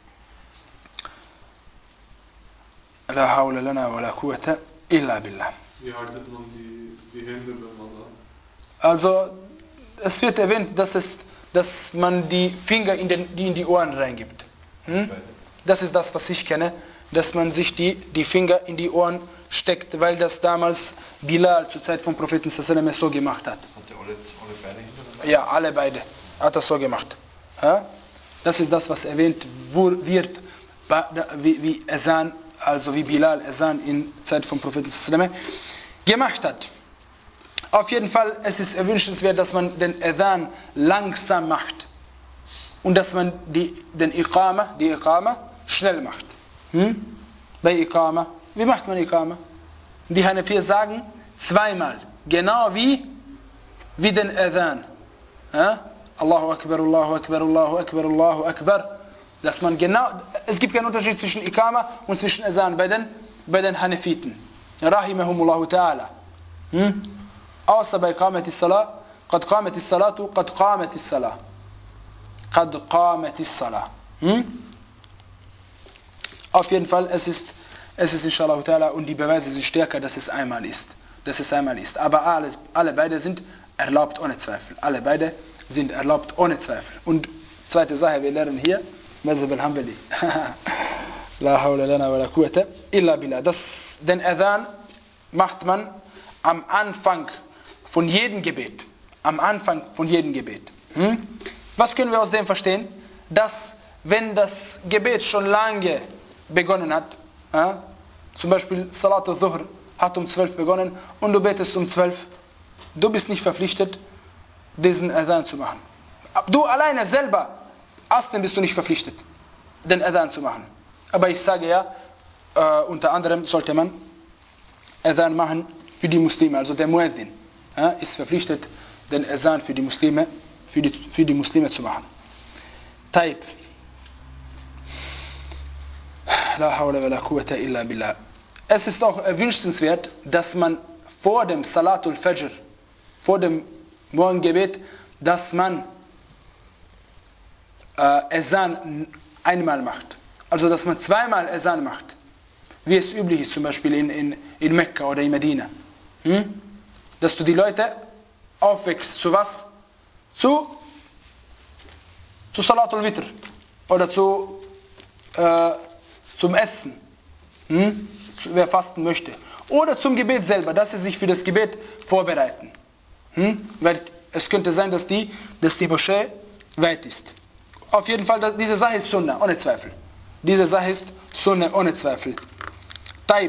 La hawla lana wa la quwwata illa billah. Wie haltet man die, die Hände, wenn man Also, es wird erwähnt, dass, es, dass man die Finger in, den, die in die Ohren reingibt. Hm? Das ist das, was ich kenne, dass man sich die, die Finger in die Ohren steckt, weil das damals Bilal zur Zeit vom Propheten sallallahu so gemacht hat. Hat er alle, alle Beine hintereinander? Ja, alle beide hat das so gemacht. Ja? Das ist das, was erwähnt wird, wie, wie Azan, also wie Bilal Azan in Zeit vom Propheten sallallahu gemacht hat. Auf jeden Fall, es ist erwünschenswert, dass man den Adhan langsam macht und dass man die, den Iqama, die Iqama schnell macht. Hm? Bei Iqama, wie macht man Iqama? Die Hanafiya sagen zweimal, genau wie, wie den Adhan. Ja? Allahu Akbar, Allahu Akbar, Allahu Akbar, Allahu Akbar. Dass man genau, es gibt keinen Unterschied zwischen Iqama und zwischen Adhan bei den, bei den Hanafiten. Rahimahumullahu ta'ala. Hm? Außer bei Qamati Salah, Qad qamati salatu, Qad qamati Salah. Qad qamati Salah. Hm? Auf jeden Fall, es ist, es ist inshallah ta'ala, und die Beweise sind stärker, dass es einmal ist. Dass es einmal ist. Aber alles, alle beide sind erlaubt ohne Zweifel. Alle beide sind erlaubt ohne Zweifel. Und zweite Sache, wir lernen hier, Mazhab al-Hanbali. La hawla lana wa la quwwata illa billah. Das, den Adhan macht man am Anfang von jedem Gebet. Am Anfang von jedem Gebet. Hm? Was können wir aus dem verstehen? Dass, wenn das Gebet schon lange begonnen hat, äh, zum Beispiel Salat al-Dhuhr hat um zwölf begonnen und du betest um zwölf, du bist nicht verpflichtet, diesen Adhan zu machen. Du alleine selber, erstens bist du nicht verpflichtet, den Adhan zu machen. Aber ich sage ja, äh, unter anderem sollte man Adhan machen für die Muslime, also der Mueddin äh, ist verpflichtet, den Adhan für die Muslime, für die, für die Muslime zu machen. Taib. La hawla wa la quwwata illa billah. Es ist auch wünschenswert, dass man vor dem Salatul Fajr, vor dem Morgengebet, dass man äh, Adhan einmal macht. Also dass man zweimal Adhan macht. Wie es üblich ist, zum Beispiel in, in, in Mekka oder in Medina. Hm? Dass du die Leute aufwächst zu was? Zu, zu Salatul Witr. Oder zu, äh, zum Essen. Hm? Wer fasten möchte. Oder zum Gebet selber, dass sie sich für das Gebet vorbereiten. Hm? Weil es könnte sein, dass die, dass die Moschee weit ist. Auf jeden Fall, diese Sache ist Sunnah, ohne Zweifel. Diese Sache ist Sunnah, ohne Zweifel. Taib.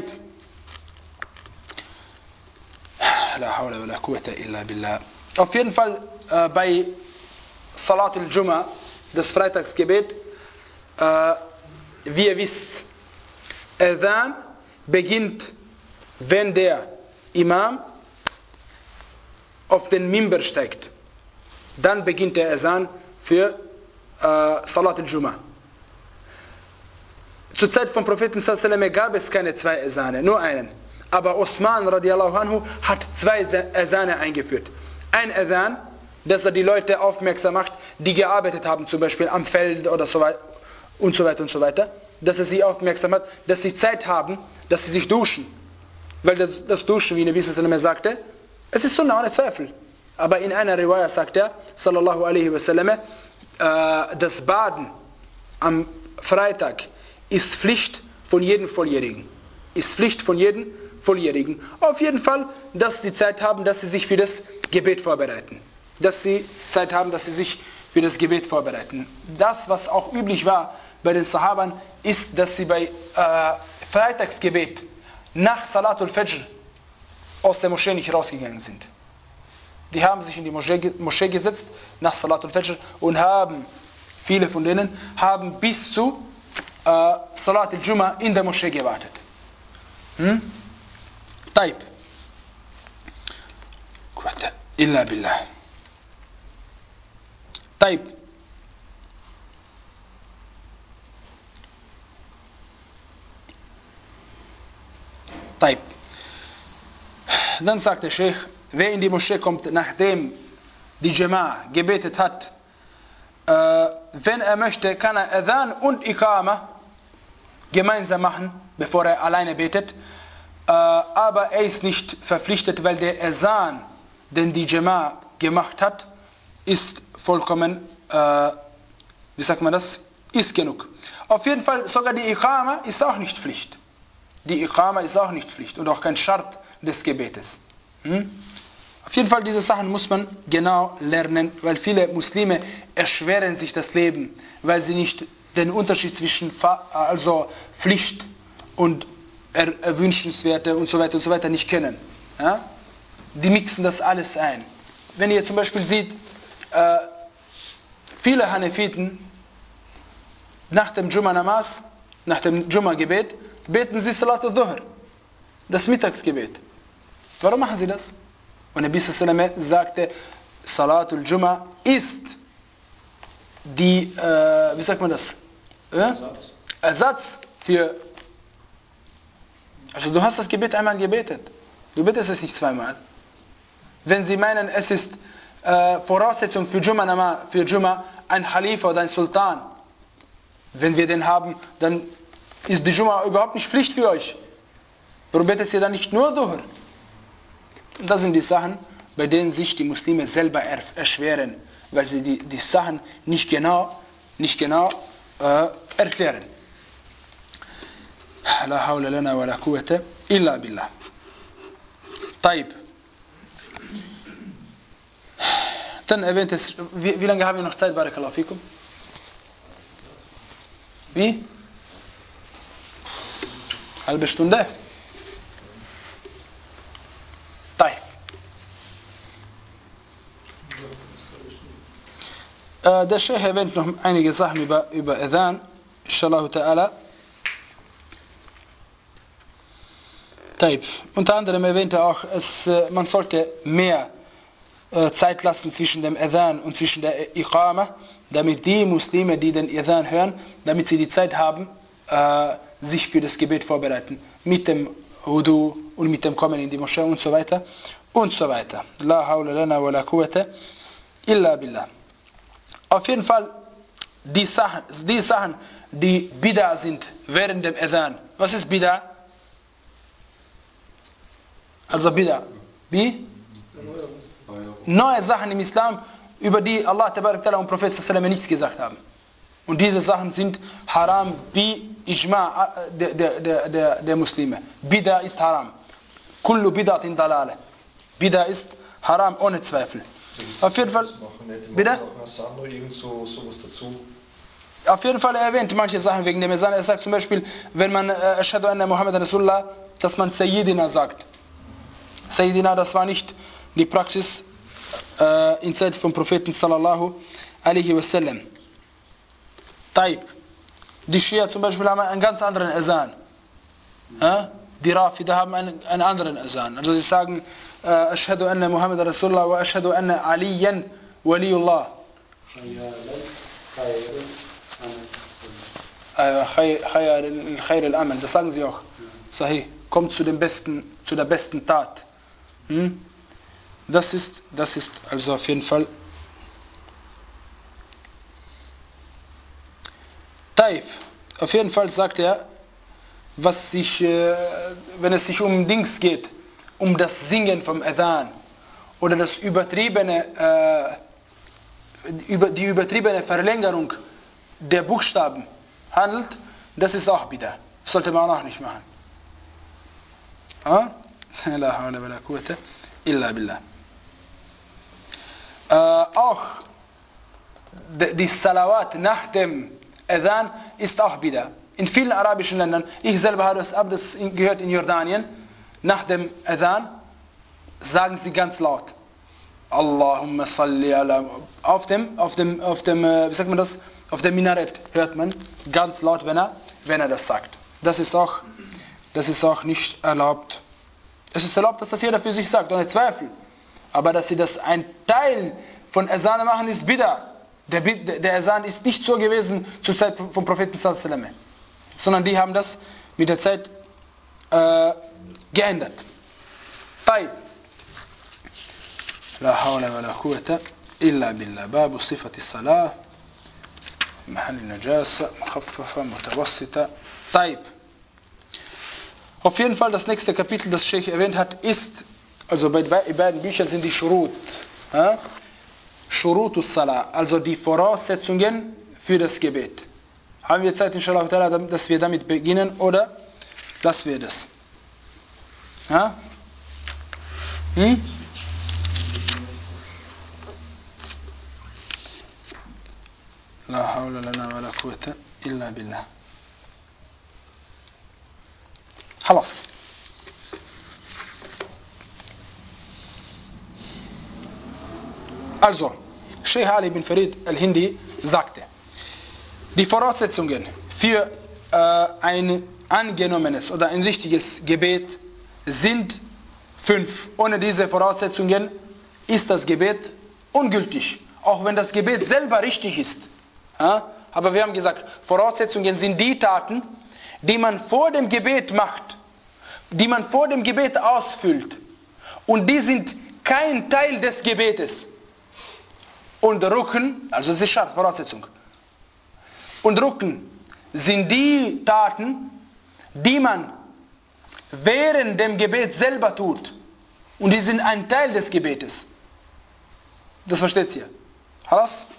La hawla wa la quwwata illa billah. Auf jeden Fall äh, bei Salat al-Jum'a, das Freitagsgebet, äh, wie ihr wisst, Adhan beginnt, wenn der Imam auf den Mimber steigt. Dann beginnt der Adhan für äh, Salat al-Jum'a. Zur Zeit vom Propheten sallallahu alaihi wasallam gab es keine zwei Adhane, nur einen. Aber Osman radiallahu anhu hat zwei Adhane eingeführt. Ein Adhan, dass er die Leute aufmerksam macht, die gearbeitet haben, zum Beispiel am Feld oder so weiter und so weiter und so weiter. Dass er sie aufmerksam hat, dass sie Zeit haben, dass sie sich duschen. Weil das, das Duschen, wie Nabi sallallahu alaihi wasallam sagte, es ist Sunnah, ohne Zweifel. Aber in einer Riwaya sagt er, sallallahu alaihi wasallam, äh, das Baden am Freitag ist Pflicht von jedem Volljährigen. Ist Pflicht von jedem Volljährigen. Auf jeden Fall, dass sie Zeit haben, dass sie sich für das Gebet vorbereiten. Dass sie Zeit haben, dass sie sich für das Gebet vorbereiten. Das, was auch üblich war bei den Sahabern, ist, dass sie bei äh, Freitagsgebet nach Salatul Fajr aus der Moschee nicht rausgegangen sind. Die haben sich in die Moschee, Moschee gesetzt nach Salatul Fajr und haben, viele von denen, haben bis zu äh, Salat al-Jum'a in der Moschee gewartet. Hm? Taib. Illa billah. Taib. Taib. Dann sagt der Sheikh, wer in die Moschee kommt, nachdem die Jama'a gebetet hat, äh, wenn er möchte, kann er Adhan und Iqama gemeinsam machen, bevor er alleine betet. Äh, aber er ist nicht verpflichtet, weil der Adhan, den die Jama'a gemacht hat, ist vollkommen, äh, wie sagt man das, ist genug. Auf jeden Fall, sogar die Iqama ist auch nicht Pflicht. Die Iqama ist auch nicht Pflicht und auch kein Schart des Gebetes. Hm? Auf jeden Fall, diese Sachen muss man genau lernen, weil viele Muslime erschweren sich das Leben, weil sie nicht den Unterschied zwischen also Pflicht und Erwünschenswerte und so weiter und so weiter nicht kennen. Ja? Die mixen das alles ein. Wenn ihr zum Beispiel seht, äh, viele Hanefiten nach dem Jum'a Namaz, nach dem Jum'a Gebet, beten sie Salat al-Dhuhr, das Mittagsgebet. Warum machen sie das? Und Nabi sallallahu alaihi wasallam sagte, Salat al-Jum'a ist die, äh, wie sagt man das? Äh? Ersatz. Ersatz für, also du hast das Gebet einmal gebetet, du betest es nicht zweimal. Wenn sie meinen, es ist äh, Voraussetzung für Jum'a Namaz, für Jum'a ein Khalifa oder ein Sultan, wenn wir den haben, dann ist die Jum'a überhaupt nicht Pflicht für euch. Warum betet ihr dann nicht nur Dhuhr? Und das sind die Sachen, bei denen sich die Muslime selber erschweren, weil sie die, die Sachen nicht genau, nicht genau äh, erklären. لا حول لنا ولا قوة إلا بالله. طيب. Dann erwähnt es, wie, wie lange haben wir noch Zeit, Barakallahu fikum? Wie? Halbe Stunde? طيب. Äh, der Sheikh erwähnt noch einige Sachen über, über Adhan, inshallah ta'ala. طيب. Unter anderem erwähnt er auch, es, man sollte mehr Zeit lassen zwischen dem Adhan und zwischen der Iqama, damit die Muslime, die den Adhan hören, damit sie die Zeit haben, äh, sich für das Gebet vorbereiten. Mit dem Wudu und mit dem Kommen in die Moschee und so weiter. Und so weiter. La hawla lana wa la quwwata illa billah. Auf jeden Fall, die Sachen, die Sachen, die Bid'a sind während dem Adhan. Was ist Bid'a? Also Bid'a. Wie? Neue Sachen im Islam, über die Allah Tabarak Ta'ala und Prophet Sallallahu Alaihi Wasallam nichts gesagt haben. Und diese Sachen sind haram wie Ijma' der, der, der, der Muslime. Bida ist haram. Kullu bid'atin dalale. Bida ist haram ohne Zweifel. Auf jeden Fall, bitte? Auf jeden Fall er erwähnt manche Sachen wegen dem Adhan. Er sagt zum Beispiel, wenn man Ashhadu anna Muhammad Rasulullah, dass man Sayyidina sagt. Sayyidina, das war nicht die Praxis äh, in Zeit vom Propheten sallallahu alaihi wasallam. Taib. Die Schia zum Beispiel haben einen ganz anderen Adhan. Ja? Die Rafida haben einen, einen anderen Adhan. Also sie sagen, Ashhadu anna Muhammad Rasulullah wa Ashhadu anna Aliyan Waliullah. Khair al-Amal. Das sagen sie auch. Sahih. Kommt zu dem besten, zu der besten Tat. Hm? Das ist, das ist also auf jeden Fall. Taib. Auf jeden Fall sagt er, was sich, äh, wenn es sich um Dings geht, um das Singen vom Adhan oder das übertriebene, äh, über, die übertriebene Verlängerung der Buchstaben handelt, das ist auch Bid'a. Das sollte man auch nicht machen. La hawla wa la quwwata illa billah. Äh, auch die Salawat nach dem Adhan ist auch Bid'a. In vielen arabischen Ländern, ich selber habe das, ab, das gehört in Jordanien, nach dem Adhan sagen sie ganz laut Allahumma salli ala, auf dem, auf dem, auf dem, wie sagt man das, auf dem Minarett hört man ganz laut, wenn er, wenn er das sagt. Das ist auch, das ist auch nicht erlaubt. Es ist erlaubt, dass das jeder für sich sagt, ohne Zweifel. Aber dass sie das ein Teil von Adhan machen, ist Bid'a. Der, der Adhan ist nicht so gewesen zur Zeit vom Propheten sallallahu alaihi wasallam, sondern die haben das mit der Zeit äh, geändert. طيب. لا حول ولا قوة إلا بالله. باب صفة الصلاة محل النجاسة مخففة متوسطة. طيب. Auf jeden Fall das nächste Kapitel, das Sheikh erwähnt hat, ist, also bei beiden Büchern sind die Shurut. Ja? Shurutus Salah, also die Voraussetzungen für das Gebet. Haben wir Zeit, inshallah, dass wir damit beginnen oder lassen wir das? Ja? Hm? La hawla lana wa la quwwata illa billah. خلاص. Also, Sheikh Ali bin Farid al-Hindi sagte, die Voraussetzungen für äh, ein angenommenes oder ein richtiges Gebet sind fünf. Ohne diese Voraussetzungen ist das Gebet ungültig, auch wenn das Gebet selber richtig ist. Ja? Aber wir haben gesagt, Voraussetzungen sind die Taten, die man vor dem Gebet macht, die man vor dem Gebet ausfüllt. Und die sind kein Teil des Gebetes. Und Rukn, also das ist scharf, Voraussetzung. Und Rukn sind die Taten, die man während dem Gebet selber tut. Und die sind ein Teil des Gebetes. Das versteht ihr? Halas?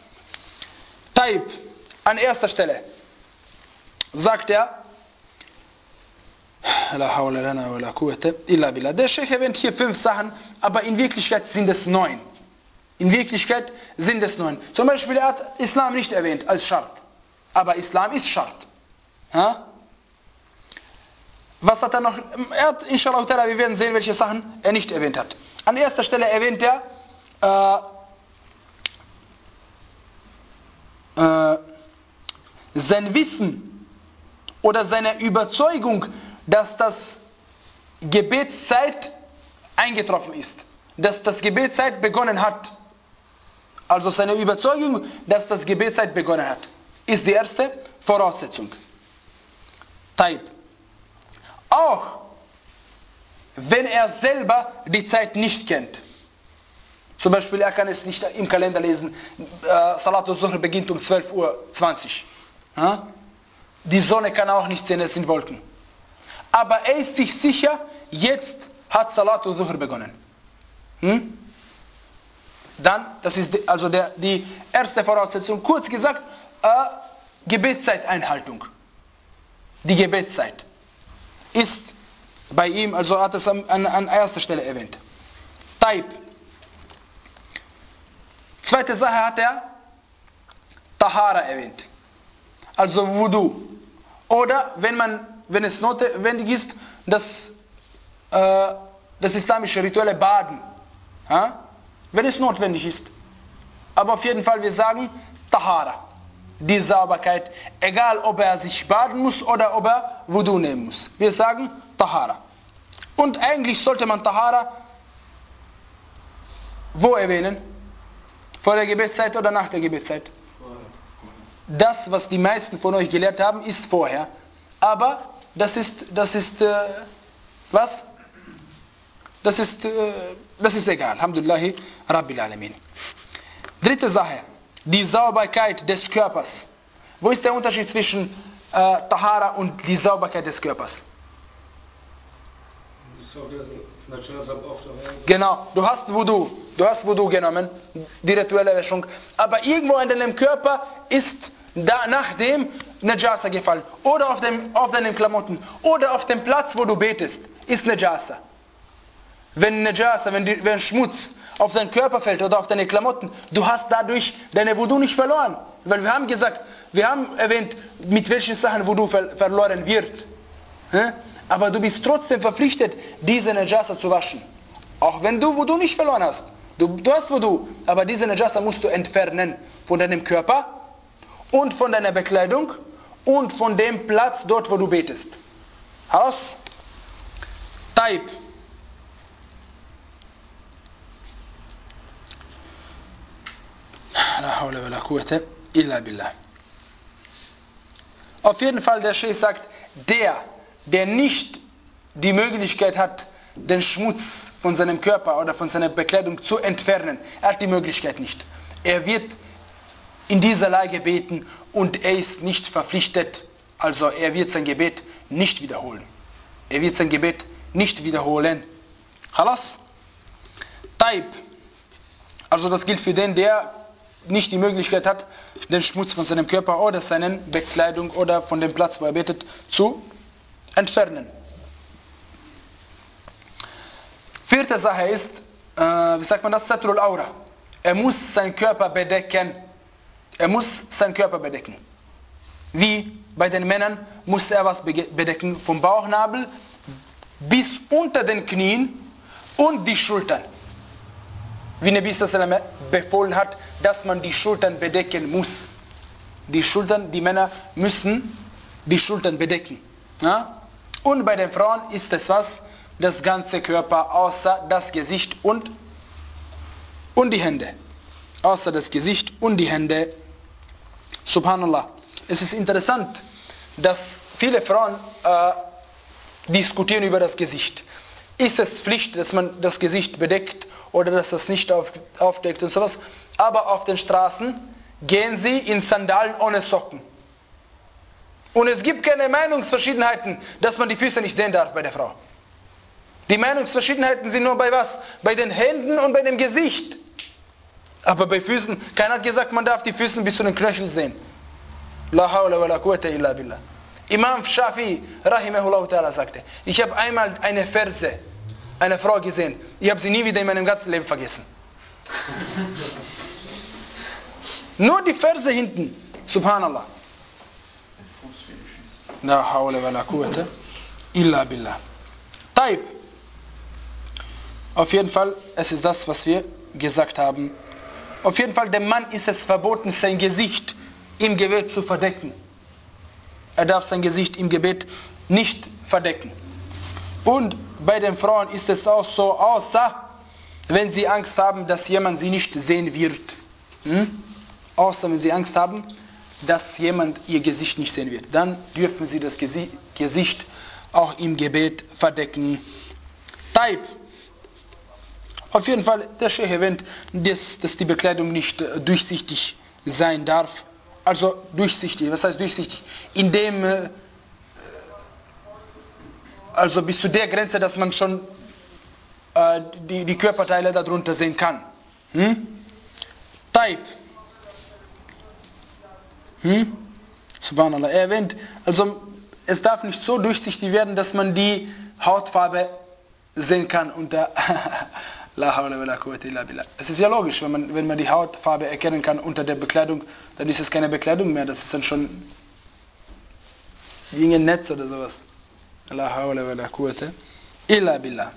Taib, an erster Stelle sagt er, La hawla lana wa la quwwata illa billah. Der Sheikh erwähnt hier fünf Sachen, aber in Wirklichkeit sind es neun. In Wirklichkeit sind es neun. Zum Beispiel, er hat Islam nicht erwähnt als Schart. Aber Islam ist Schart. Ja? Was hat er noch? Er hat, inshallah, wir werden sehen, welche Sachen er nicht erwähnt hat. An erster Stelle erwähnt er äh, äh, sein Wissen oder seine Überzeugung, dass das Gebetszeit eingetroffen ist. Dass das Gebetszeit begonnen hat. Also seine Überzeugung, dass das Gebetszeit begonnen hat, ist die erste Voraussetzung. Taib. Auch wenn er selber die Zeit nicht kennt. Zum Beispiel, er kann es nicht im Kalender lesen, äh, Salat al-Zuhr beginnt um zwölf Uhr zwanzig. Ja? Die Sonne kann er auch nicht sehen, es sind Wolken. Aber er ist sich sicher, jetzt hat Salat al-Zuhr begonnen. Hm? Dann, das ist die, also der, die erste Voraussetzung, kurz gesagt, äh, Gebetszeiteinhaltung. Die Gebetszeit ist bei ihm, also hat es an, an, an erster Stelle erwähnt. Taib. Zweite Sache hat er Tahara erwähnt. Also Wudu. Oder wenn man, wenn es notwendig ist, das, äh, das islamische rituelle Baden. Ja? Wenn es notwendig ist. Aber auf jeden Fall, wir sagen Tahara. Die Sauberkeit. Egal, ob er sich baden muss oder ob er Wudu nehmen muss. Wir sagen Tahara. Und eigentlich sollte man Tahara wo erwähnen? Vor der Gebetszeit oder nach der Gebetszeit? Das, was die meisten von euch gelehrt haben, ist vorher. Aber das ist, das ist, äh, was? Das ist, äh, das ist egal. Alhamdulillahi Rabbil Alamin. Dritte Sache. Die Sauberkeit des Körpers. Wo ist der Unterschied zwischen äh, Tahara und die Sauberkeit des Körpers? Genau, du hast Wudu, du hast Wudu genommen, die rituelle Wäschung, aber irgendwo in deinem Körper ist da nachdem Najasa gefallen. Oder auf, dem, auf deinen Klamotten, oder auf dem Platz, wo du betest, ist Najasa. Wenn Najasa, wenn, die, wenn Schmutz auf deinen Körper fällt oder auf deine Klamotten, du hast dadurch deine Wudu nicht verloren. Weil wir haben gesagt, wir haben erwähnt, mit welchen Sachen Wudu ver verloren wird. Aber du bist trotzdem verpflichtet, diese Najasa zu waschen. Auch wenn du Wudu nicht verloren hast. Du, du hast Wudu, aber diese Najasa musst du entfernen von deinem Körper und von deiner Bekleidung und von dem Platz dort, wo du betest. Aus? Taib. La hawla wa la quwwata illa billah. Auf jeden Fall, der Sheikh sagt, der, der nicht die Möglichkeit hat, den Schmutz von seinem Körper oder von seiner Bekleidung zu entfernen, er hat die Möglichkeit nicht. Er wird in dieser Lage beten und er ist nicht verpflichtet, also er wird sein Gebet nicht wiederholen. Er wird sein Gebet nicht wiederholen. Khalas? Taib. Also das gilt für den, der nicht die Möglichkeit hat, den Schmutz von seinem Körper oder seiner Bekleidung oder von dem Platz, wo er betet, zu entfernen. Vierte Sache ist, äh, wie sagt man das, Satrul Aura. Er muss seinen Körper bedecken. Er muss seinen Körper bedecken. Wie bei den Männern muss er was bedecken, vom Bauchnabel bis unter den Knien und die Schultern. Wie Nabi sallallahu alaihi wasallam befohlen hat, dass man die Schultern bedecken muss. Die Schultern, die Männer müssen die Schultern bedecken. Ja? Und bei den Frauen ist es was? Das ganze Körper, außer das Gesicht und, und die Hände. Außer das Gesicht und die Hände. Subhanallah. Es ist interessant, dass viele Frauen äh, diskutieren über das Gesicht. Ist es Pflicht, dass man das Gesicht bedeckt oder dass das nicht auf, aufdeckt und sowas? Aber auf den Straßen gehen sie in Sandalen ohne Socken. Und es gibt keine Meinungsverschiedenheiten, dass man die Füße nicht sehen darf bei der Frau. Die Meinungsverschiedenheiten sind nur bei was? Bei den Händen und bei dem Gesicht. Aber bei Füßen, keiner hat gesagt, man darf die Füße bis zu den Knöcheln sehen. La hawla wa la quwwata illa billah. Imam Shafi, rahimahullah ta'ala, sagte, ich habe einmal eine Verse, eine Frau gesehen, ich habe sie nie wieder in meinem ganzen Leben vergessen. Nur die Verse hinten, subhanallah. La hawla wa la quwwata illa billah. Taib. Auf jeden Fall, es ist das, was wir gesagt haben. Auf jeden Fall, dem Mann ist es verboten, sein Gesicht im Gebet zu verdecken. Er darf sein Gesicht im Gebet nicht verdecken. Und bei den Frauen ist es auch so, außer wenn sie Angst haben, dass jemand sie nicht sehen wird. Hm? Außer wenn sie Angst haben, dass jemand ihr Gesicht nicht sehen wird. Dann dürfen sie das Gesicht auch im Gebet verdecken. Taib. Auf jeden Fall, der Sheikh erwähnt, dass, dass die Bekleidung nicht äh, durchsichtig sein darf. Also durchsichtig, was heißt durchsichtig? Indem, äh, also bis zu der Grenze, dass man schon äh, die, die Körperteile darunter sehen kann. Hm? Taib. Hm? Subhanallah. Er erwähnt, also es darf nicht so durchsichtig werden, dass man die Hautfarbe sehen kann unter La hawla wa la quwwata illa billah. Es ist ja logisch, wenn man, wenn man die Hautfarbe erkennen kann unter der Bekleidung, dann ist es keine Bekleidung mehr, das ist dann schon wie ein Netz oder sowas. La hawla wa la quwwata illa billah.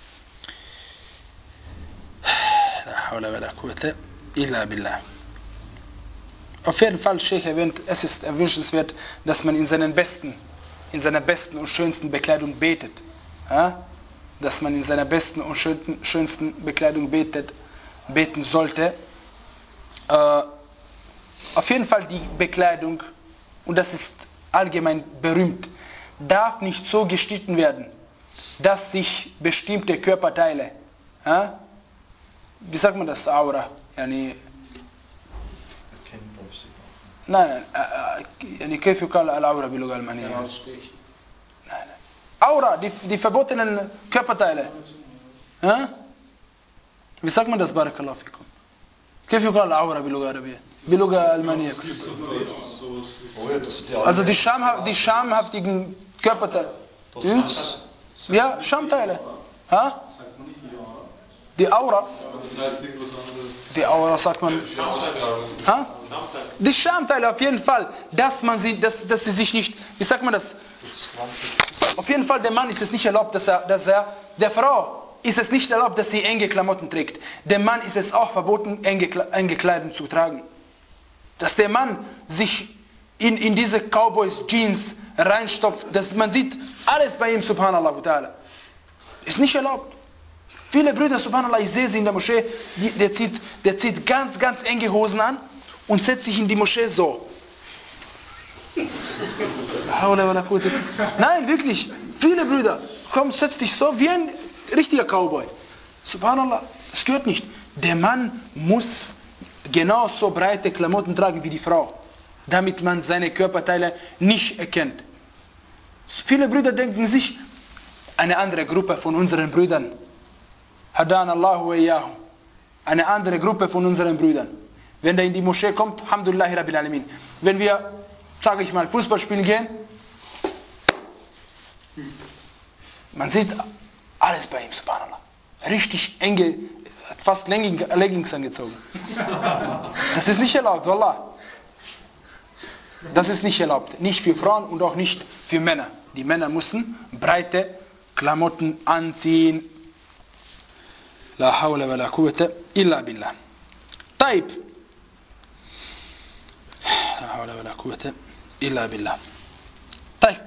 La hawla wa la quwwata illa billah. Auf jeden Fall, Sheikh erwähnt, es ist erwünschenswert, dass man in seinen besten, in seiner besten und schönsten Bekleidung betet. Ja? Dass man in seiner besten und schönsten Bekleidung betet, beten sollte. Äh, auf jeden Fall die Bekleidung, und das ist allgemein berühmt, darf nicht so geschnitten werden, dass sich bestimmte Körperteile, äh, wie sagt man das, Aura, yani, nein, nein, كيف يقال العورة باللغة الألمانية؟ Aura, die, die verbotenen Körperteile. Ja? Wie sagt man das, Barakallahu fikum? كيف يقال العورة باللغة العربية؟ باللغة الألمانية. Also die, Schamha die schamhaftigen Körperteile. Hm? Ja, Schamteile. Ha? Die Aura. Die Aura sagt man. Ha? Die Schamteile auf jeden Fall, dass man sie, dass, dass sie sich nicht, wie sagt man das? Auf jeden Fall, dem Mann ist es nicht erlaubt, dass er, dass er, der Frau ist es nicht erlaubt, dass sie enge Klamotten trägt. Dem Mann ist es auch verboten, enge, enge Kleidung zu tragen. Dass der Mann sich in, in diese Cowboys-Jeans reinstopft, dass man sieht alles bei ihm, subhanallah ta'ala. Ist nicht erlaubt. Viele Brüder, subhanallah, ich sehe sie in der Moschee, die, der, zieht, der zieht ganz, ganz enge Hosen an und setzt sich in die Moschee so. Nein, wirklich. Viele Brüder, komm, setz dich so wie ein richtiger Cowboy. Subhanallah, das gehört nicht. Der Mann muss genauso breite Klamotten tragen wie die Frau, damit man seine Körperteile nicht erkennt. Viele Brüder denken sich, eine andere Gruppe von unseren Brüdern, Hadan Allahu wa iyahum, eine andere Gruppe von unseren Brüdern, wenn der in die Moschee kommt, Alhamdulillahi Rabbil Alamin, wenn wir, sage ich mal, Fußball spielen gehen, man sieht alles bei ihm, subhanallah. Richtig enge, fast Leggings angezogen. Das ist nicht erlaubt, wallah. Das ist nicht erlaubt. Nicht für Frauen und auch nicht für Männer. Die Männer müssen breite Klamotten anziehen. La hawla wa la quwwata illa billah. Taib. La hawla wa la quwwata illa billah. Taib.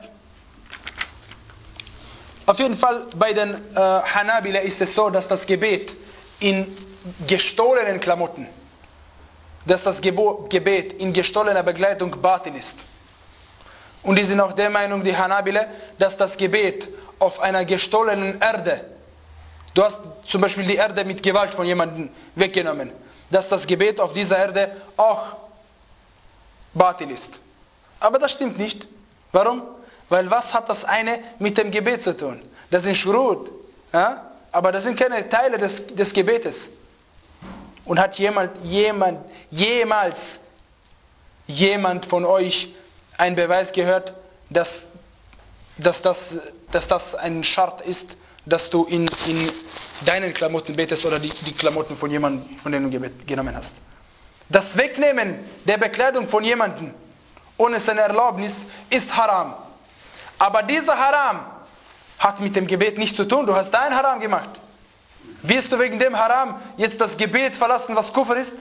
Auf jeden Fall bei den äh, Hanabila ist es so, dass das Gebet in gestohlenen Klamotten, dass das Gebo Gebet in gestohlener Begleitung Batil ist. Und die sind auch der Meinung, die Hanabila, dass das Gebet auf einer gestohlenen Erde, du hast zum Beispiel die Erde mit Gewalt von jemandem weggenommen, dass das Gebet auf dieser Erde auch Batil ist. Aber das stimmt nicht. Warum? Weil was hat das eine mit dem Gebet zu tun? Das sind Schrut, ja? Aber das sind keine Teile des, des Gebetes. Und hat jemand, jemand, jemals jemand von euch einen Beweis gehört, dass, dass, das, dass das ein Schart ist, dass du in, in deinen Klamotten betest oder die, die Klamotten von jemandem, von dem du genommen hast. Das Wegnehmen der Bekleidung von jemandem ohne seine Erlaubnis ist Haram. Aber dieser Haram hat mit dem Gebet nichts zu tun. Du hast dein Haram gemacht. Wirst du wegen dem Haram jetzt das Gebet verlassen, was Kufr ist?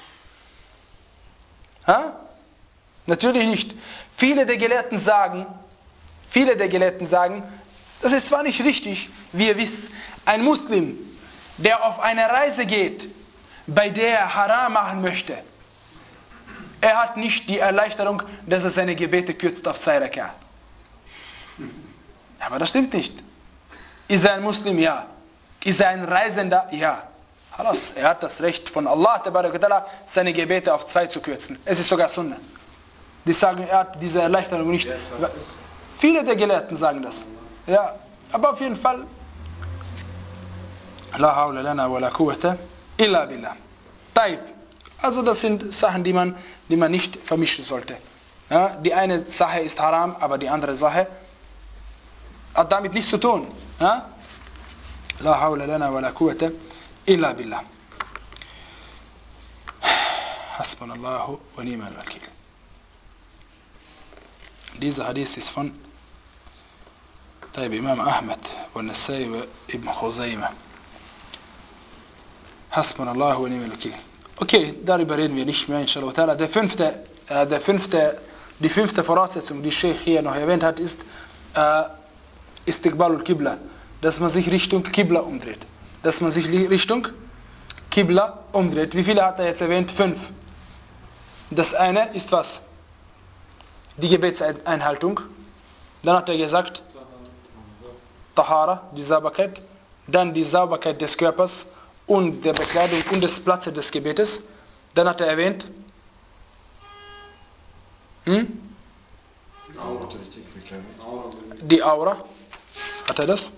Ha? Natürlich nicht. Viele der Gelehrten sagen, viele der Gelehrten sagen, das ist zwar nicht richtig, wie ihr wisst, ein Muslim, der auf eine Reise geht, bei der er Haram machen möchte, er hat nicht die Erleichterung, dass er seine Gebete kürzt auf zwei Rakat. Aber das stimmt nicht. Ist er ein Muslim? Ja. Ist er ein Reisender? Ja. Er hat das Recht von Allah, seine Gebete auf zwei zu kürzen. Es ist sogar Sunnah. Die sagen, er hat diese Erleichterung nicht. Viele der Gelehrten sagen das. Ja, aber auf jeden Fall. La hawla lana wa la quwwata illa billah. Taib. Also das sind Sachen, die man, die man nicht vermischen sollte. Ja, die eine Sache ist haram, aber die andere Sache hat damit nichts zu tun. Ja? La hawla lana wa la quwwata illa billah. Hasbunallahu wa ni'mal wakil. Dieser Hadith ist von طيب Imam Ahmad und Nasai und Ibn Khuzaimah. Hasbunallahu wa ni'mal wakil. Okay, darüber reden wir nicht mehr, inshallah. Der fünfte, äh, der fünfte, die fünfte Voraussetzung, die Sheikh hier noch erwähnt hat, ist äh, Istiqbal al-Qibla, dass man sich Richtung Qibla umdreht. Dass man sich Richtung Qibla umdreht. Wie viele hat er jetzt erwähnt? Fünf. Das eine ist was? Die Gebetseinhaltung. Dann hat er gesagt, Tahara, die Sauberkeit. Dann die Sauberkeit des Körpers und der Bekleidung und des Platzes des Gebetes. Dann hat er erwähnt, hm? die Aura. Hat er das?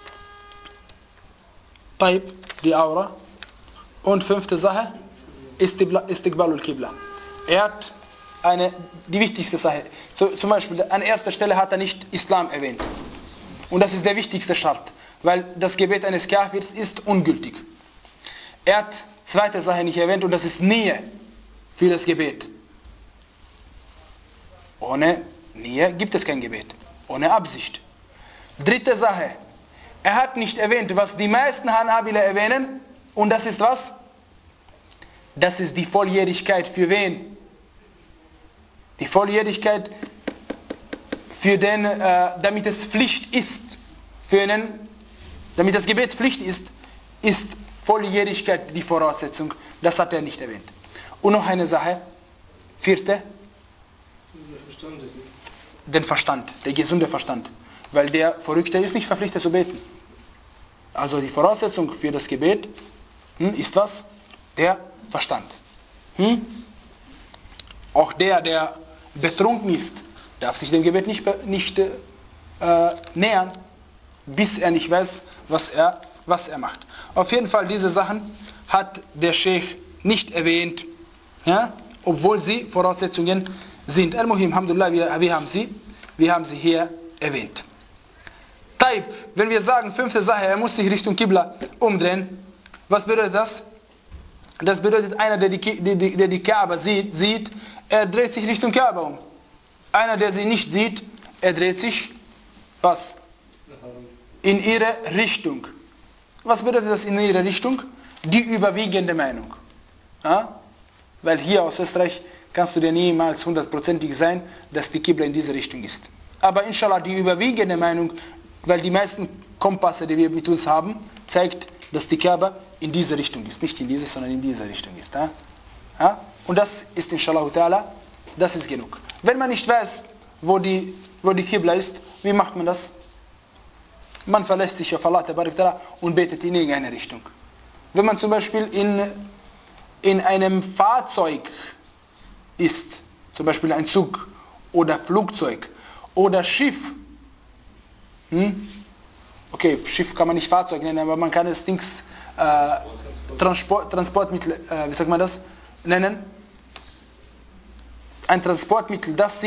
Taib, die Aura. Und fünfte Sache, Istiqbal al-Qibla. Er hat eine, die wichtigste Sache. So, zum Beispiel an erster Stelle hat er nicht Islam erwähnt. Und das ist der wichtigste Schart. Weil das Gebet eines Kafirs ist ungültig. Er hat zweite Sache nicht erwähnt und das ist Nähe für das Gebet. Ohne Nähe gibt es kein Gebet. Ohne Absicht. Dritte Sache. Er hat nicht erwähnt, was die meisten Hanabila erwähnen. Und das ist was? Das ist die Volljährigkeit für wen? Die Volljährigkeit für den, äh, damit es Pflicht ist, für einen, damit das Gebet Pflicht ist, ist Volljährigkeit die Voraussetzung. Das hat er nicht erwähnt. Und noch eine Sache, vierte, den Verstand, der gesunde Verstand. Weil der Verrückte ist nicht verpflichtet zu beten. Also die Voraussetzung für das Gebet hm, ist was? Der Verstand. Hm? Auch der, der betrunken ist, darf sich dem Gebet nicht, nicht äh, nähern, bis er nicht weiß, was er, was er macht. Auf jeden Fall, diese Sachen hat der Sheikh nicht erwähnt, ja? Obwohl sie Voraussetzungen sind. Al-Muhim, Alhamdulillah, wir, wir, haben sie, wir haben sie hier erwähnt. Taib, wenn wir sagen, fünfte Sache, er muss sich Richtung Qibla umdrehen, was bedeutet das? Das bedeutet, einer, der die, die, der die Kaaba sieht, sieht, er dreht sich Richtung Kaaba um. Einer, der sie nicht sieht, er dreht sich, was? In ihre Richtung. Was bedeutet das in ihre Richtung? Die überwiegende Meinung. Ja? Weil hier aus Österreich kannst du dir niemals hundertprozentig sein, dass die Qibla in diese Richtung ist. Aber inshallah, die überwiegende Meinung, weil die meisten Kompasse, die wir mit uns haben, zeigt, dass die Kaaba in diese Richtung ist. Nicht in diese, sondern in diese Richtung ist. Ja? Ja? Und das ist inshallah ta'ala, das ist genug. Wenn man nicht weiß, wo die, wo die Qibla ist, wie macht man das? Man verlässt sich auf Allah und betet in irgendeine Richtung. Wenn man zum Beispiel in, in einem Fahrzeug ist, zum Beispiel ein Zug oder Flugzeug oder Schiff, hm? Okay, Schiff kann man nicht Fahrzeug nennen, aber man kann es Dings, äh, Transport, Transportmittel, äh, wie sagt man das, nennen. Ein Transportmittel, das sich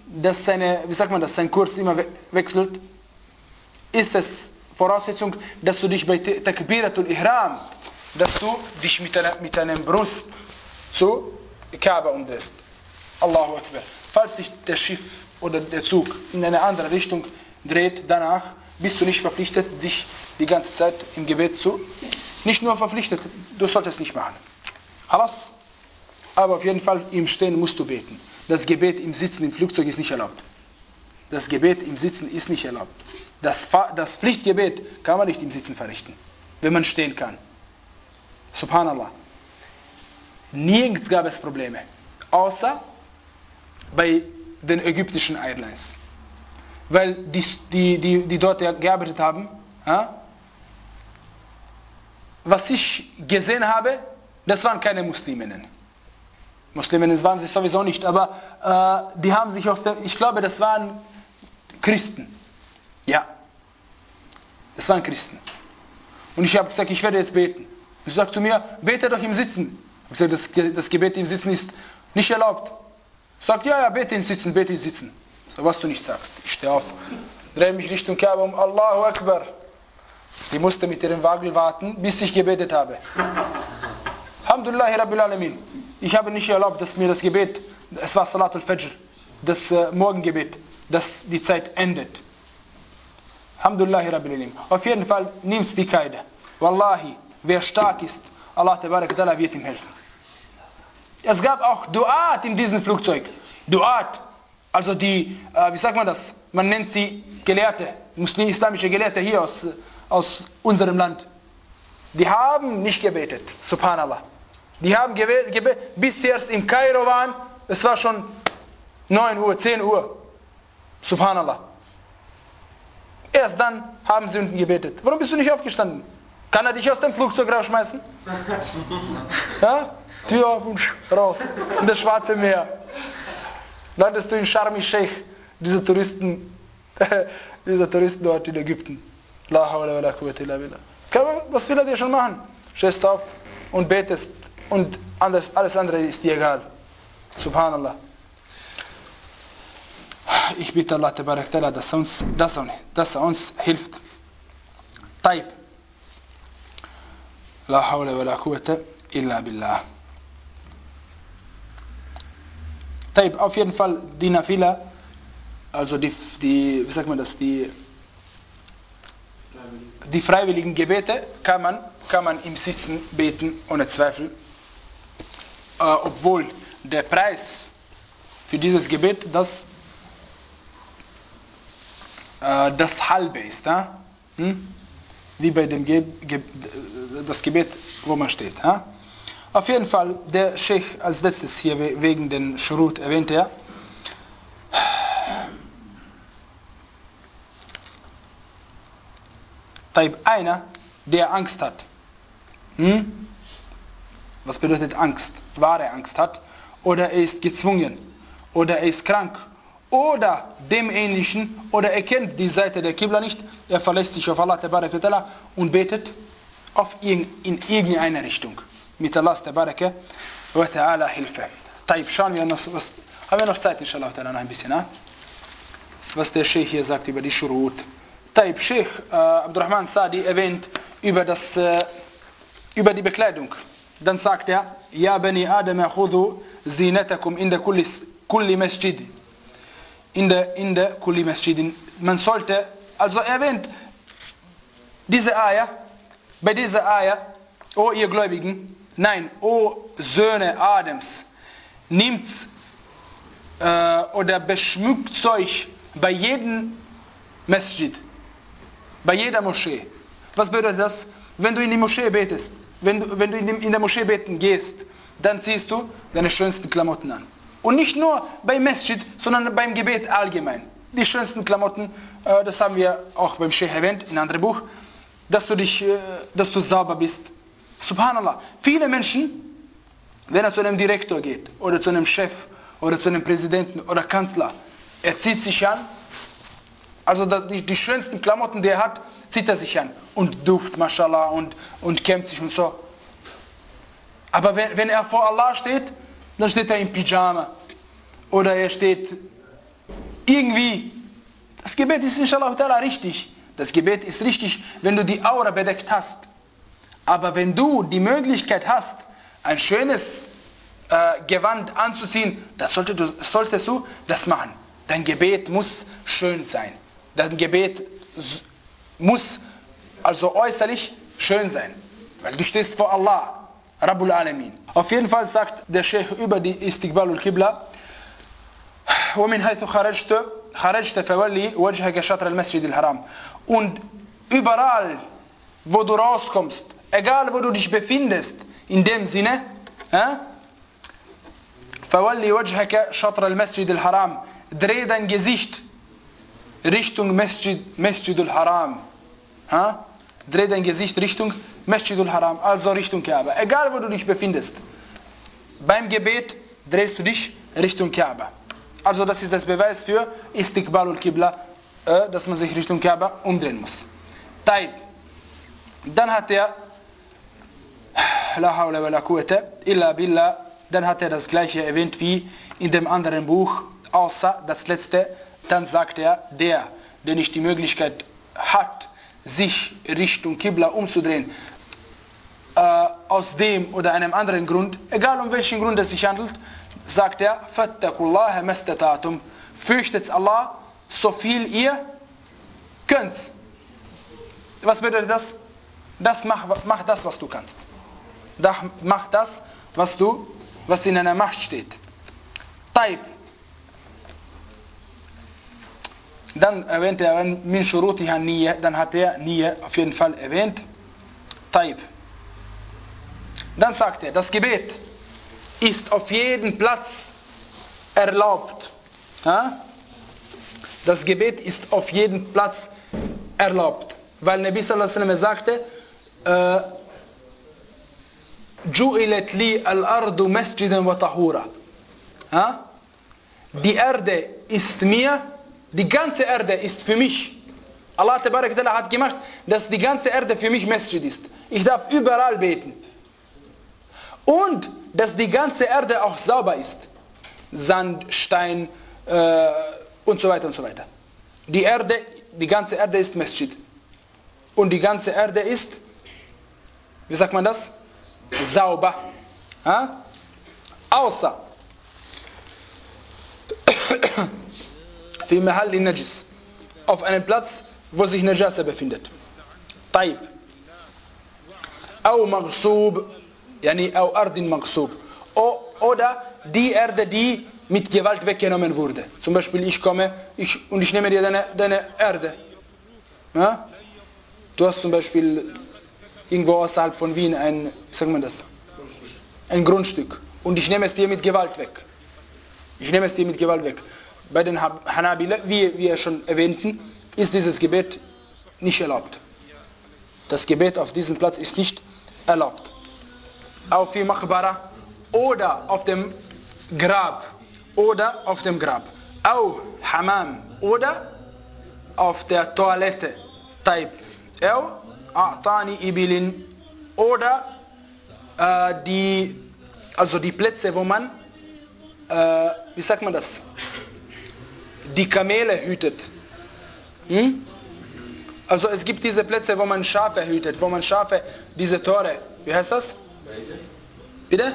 dass seine, wie sagt man das, sein Kurs immer we wechselt, ist es Voraussetzung, dass du dich bei Takbiratul Ihram, dass du dich mit deiner, mit deiner Brust zu Kaaba umdrehst. Allahu Akbar. Falls sich das Schiff oder der Zug in eine andere Richtung dreht, danach bist du nicht verpflichtet, sich die ganze Zeit im Gebet zu, nicht nur verpflichtet, du solltest es nicht machen. Alles, aber auf jeden Fall im Stehen musst du beten. Das Gebet im Sitzen im Flugzeug ist nicht erlaubt. Das Gebet im Sitzen ist nicht erlaubt. Das, das Pflichtgebet kann man nicht im Sitzen verrichten, wenn man stehen kann. Subhanallah. Nirgends gab es Probleme, außer bei den ägyptischen Airlines. Weil die, die, die, die dort gearbeitet haben, ja, was ich gesehen habe, das waren keine Musliminnen. Musliminnen waren sie sowieso nicht, aber äh, die haben sich aus dem, ich glaube, das waren Christen. Ja, das waren Christen. Und ich habe gesagt, ich werde jetzt beten. Sie sagt zu mir, bete doch im Sitzen. Ich habe gesagt, das, das Gebet im Sitzen ist nicht erlaubt. Sagt, ja, ja, bete im Sitzen, bete im Sitzen. So, was du nicht sagst. Ich stehe auf, drehe mich Richtung Kaaba um, Allahu Akbar. Die musste mit ihrem Wagel warten, bis ich gebetet habe. Alhamdulillah Rabbil Alamin. Ich habe nicht erlaubt, dass mir das Gebet, es war Salatul Fajr, das äh, Morgengebet, dass die Zeit endet. Alhamdulillah Rabbil Alamin. Auf jeden Fall nimm's die Kaide. Wallahi, wer stark ist, Allah Tabarak Ta'ala wird ihm helfen. Es gab auch Duat in diesem Flugzeug. Duat, also die, äh, wie sagt man das? Man nennt sie Gelehrte, muslim-islamische Gelehrte hier aus, aus unserem Land. Die haben nicht gebetet, subhanallah. Die haben gebetet, bis sie erst in Kairo waren, es war schon neun Uhr, zehn Uhr. Subhanallah. Erst dann haben sie unten gebetet. Warum bist du nicht aufgestanden? Kann er dich aus dem Flugzeug rausschmeißen? Ja? Tür auf und raus. In das Schwarze Meer. Landest du in Sharm el-Sheikh, diese Touristen, diese Touristen dort in Ägypten. La hawla wa la quwwata illa billah. Was will er dir schon machen? Stehst auf und betest und alles, alles andere ist dir egal. Subhanallah. Ich bitte Allah Tabarak Ta'ala, dass, uns, dass, dass er uns hilft. Taib. La hawla wa la quwwata illa billah. Taib, auf jeden Fall die Nafila, also die, die, wie sagt man das, die, die freiwilligen Gebete kann man, kann man im Sitzen beten, ohne Zweifel. Äh, obwohl der Preis für dieses Gebet das, äh, das halbe ist. Äh? Hm? Wie bei dem Ge Ge das Gebet, wo man steht. Äh? Auf jeden Fall, der Sheikh als letztes hier wegen den Shurut erwähnt er, Taib, einer, der Angst hat. Hm? Was bedeutet Angst? Wahre Angst hat. Oder er ist gezwungen. Oder er ist krank. Oder dem Ähnlichen. Oder er kennt die Seite der Qibla nicht. Er verlässt sich auf Allah Tabarak wa Ta'ala und betet auf in, in irgendeine Richtung. Mit Allahs Tabarak wa Ta'ala Hilfe. Taib, schauen wir noch, was, haben wir noch Zeit, inshallah, noch ein bisschen, ne? Was der Sheikh hier sagt über die Shurut. Taib, Sheikh äh, Abdurrahman Sadi erwähnt über, das, äh, über die Bekleidung. Dann sagt er, Ja bani Adam khudhu zinatakum inda kulli, kulli masjid. Inda, inda kulli masjidin. Man sollte, also er erwähnt, diese Ayah, bei dieser Ayah, o ihr Gläubigen, nein, o Söhne Adams, nimmt äh, oder beschmückt euch bei jedem Masjid, bei jeder Moschee. Was bedeutet das? Wenn du in die Moschee betest, wenn du, wenn du in, die, in der Moschee beten gehst, dann ziehst du deine schönsten Klamotten an. Und nicht nur beim Masjid, sondern beim Gebet allgemein. Die schönsten Klamotten, äh, das haben wir auch beim Sheikh erwähnt, in einem anderen Buch, dass du, dich, äh, dass du sauber bist. Subhanallah. Viele Menschen, wenn er zu einem Direktor geht, oder zu einem Chef, oder zu einem Präsidenten, oder Kanzler, er zieht sich an, also die, die schönsten Klamotten, die er hat, zieht er sich an. Und duft, mashallah, und, und kämmt sich und so. Aber wenn, wenn er vor Allah steht, dann steht er im Pyjama. Oder er steht irgendwie, das Gebet ist inshallah ta'ala richtig. Das Gebet ist richtig, wenn du die Aura bedeckt hast. Aber wenn du die Möglichkeit hast, ein schönes äh, Gewand anzuziehen, das solltest du, solltest du das machen. Dein Gebet muss schön sein. Dein Gebet muss also äußerlich schön sein. Weil du stehst vor Allah, Rabbul Alamin. Auf jeden Fall sagt der Sheikh über die Istiqbalul Qibla, وَمِنْ حَيْثُ خَرَجْتَ خَرَجْتَ فَوَلِّ وَجْهَكَ شَطْرَ الْمَسْجِدِ الْحَرَامِ. Und überall, wo du rauskommst, egal wo du dich befindest, in dem Sinne, فَوَلِّ وَجْهَكَ شَطْرَ الْمَسْجِدِ الْحَرَامِ, dreh dein Gesicht Richtung Masjid, Masjidul Haram. Ha? Dreh dein Gesicht Richtung Masjidul Haram, also Richtung Kaaba. Egal wo du dich befindest. Beim Gebet drehst du dich Richtung Kaaba. Also das ist das Beweis für Istiqbalul Qibla, äh, dass man sich Richtung Kaaba umdrehen muss. Taib. Dann hat er La hawla wa la quwwata illa billah. Dann hat er das gleiche erwähnt wie in dem anderen Buch, außer das letzte. Dann sagt er, der, der nicht die Möglichkeit hat, sich Richtung Qibla umzudrehen, äh, aus dem oder einem anderen Grund, egal um welchen Grund es sich handelt, sagt er, fattakullaha mastata'tum, fürchtet Allah, so viel ihr könnt. Was bedeutet das? Das mach, mach das, was du kannst. Mach das, was du, was in deiner Macht steht. Taib. Dann erwähnt er min shurutiha Niyya, dann hat er Niyya auf jeden Fall erwähnt. Taib. Dann sagt er, das Gebet ist auf jeden Platz erlaubt. Ja? Das Gebet ist auf jeden Platz erlaubt. Weil Nabi sallallahu alaihi wasallam sagte, Ju'ilat li al-ardu masjidan wa tahura. Ja? Die Erde ist mir, die ganze Erde ist für mich. Allah Tabarak Ta'ala hat gemacht, dass die ganze Erde für mich Masjid ist. Ich darf überall beten. Und dass die ganze Erde auch sauber ist. Sand, Stein äh, und so weiter und so weiter. Die Erde, die ganze Erde ist Masjid. Und die ganze Erde ist, wie sagt man das? Sauber. Ha? Außer في محل النجس, auf einem Platz, wo sich Najasa befindet. Taib. Au Maghsub, yani au Ardin Maghsub. Oder die Erde, die mit Gewalt weggenommen wurde. Zum Beispiel, ich komme ich, und ich nehme dir deine, deine Erde. Ja? Du hast zum Beispiel irgendwo außerhalb von Wien ein, wie sagt man das? Ein Grundstück. Und ich nehme es dir mit Gewalt weg. Ich nehme es dir mit Gewalt weg. Bei den Hanabila, wie wir schon erwähnten, ist dieses Gebet nicht erlaubt. Das Gebet auf diesem Platz ist nicht erlaubt. Auf die Maqbara oder auf dem Grab oder auf dem Grab. Au Hammam oder auf der Toilette. Taib. Au A'tani Ibilin oder äh, die, also die Plätze, wo man, äh, wie sagt man das? Die Kamele hütet. Hm? Also es gibt diese Plätze, wo man Schafe hütet, wo man Schafe, diese Tore, wie heißt das? Bitte?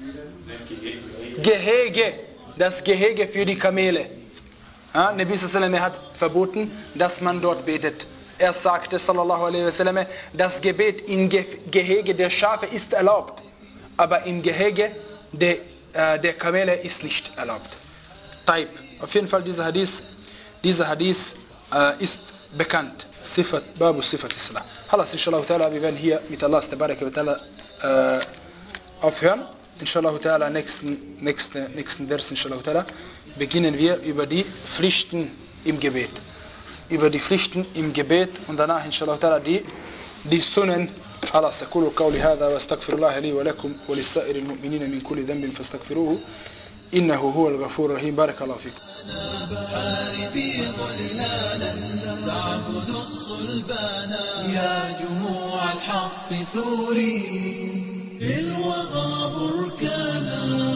Gehege. Das Gehege für die Kamele. Ja, Nabi sallallahu alaihi wasallam hat verboten, dass man dort betet. Er sagte, sallallahu alaihi wasallam, das Gebet in Gehege der Schafe ist erlaubt, aber im Gehege der, äh, der Kamele ist nicht erlaubt. Taib. Auf jeden Fall dieser Hadith, dieser Hadith äh, ist bekannt. Sifat, Babu Sifat Islam. Halas, inshallah ta'ala, wir werden hier mit Allah tabaraka wa ta'ala äh, aufhören. Inshallah ta'ala, nächsten, nächsten, nächsten Vers, inshallah ta'ala, beginnen wir über die Pflichten im Gebet. Über die Pflichten im Gebet und danach, inshallah ta'ala, die, die Sunnen. خلاص أقول قولي هذا واستغفر الله لي ولكم ولسائر المؤمنين من كل ذنب فاستغفروه إنه هو الغفور الرحيم. بارك الله فيكم. بحاربي ظلالا تعبد الصلبان يا جموع الحق ثوري في الوغى بركانا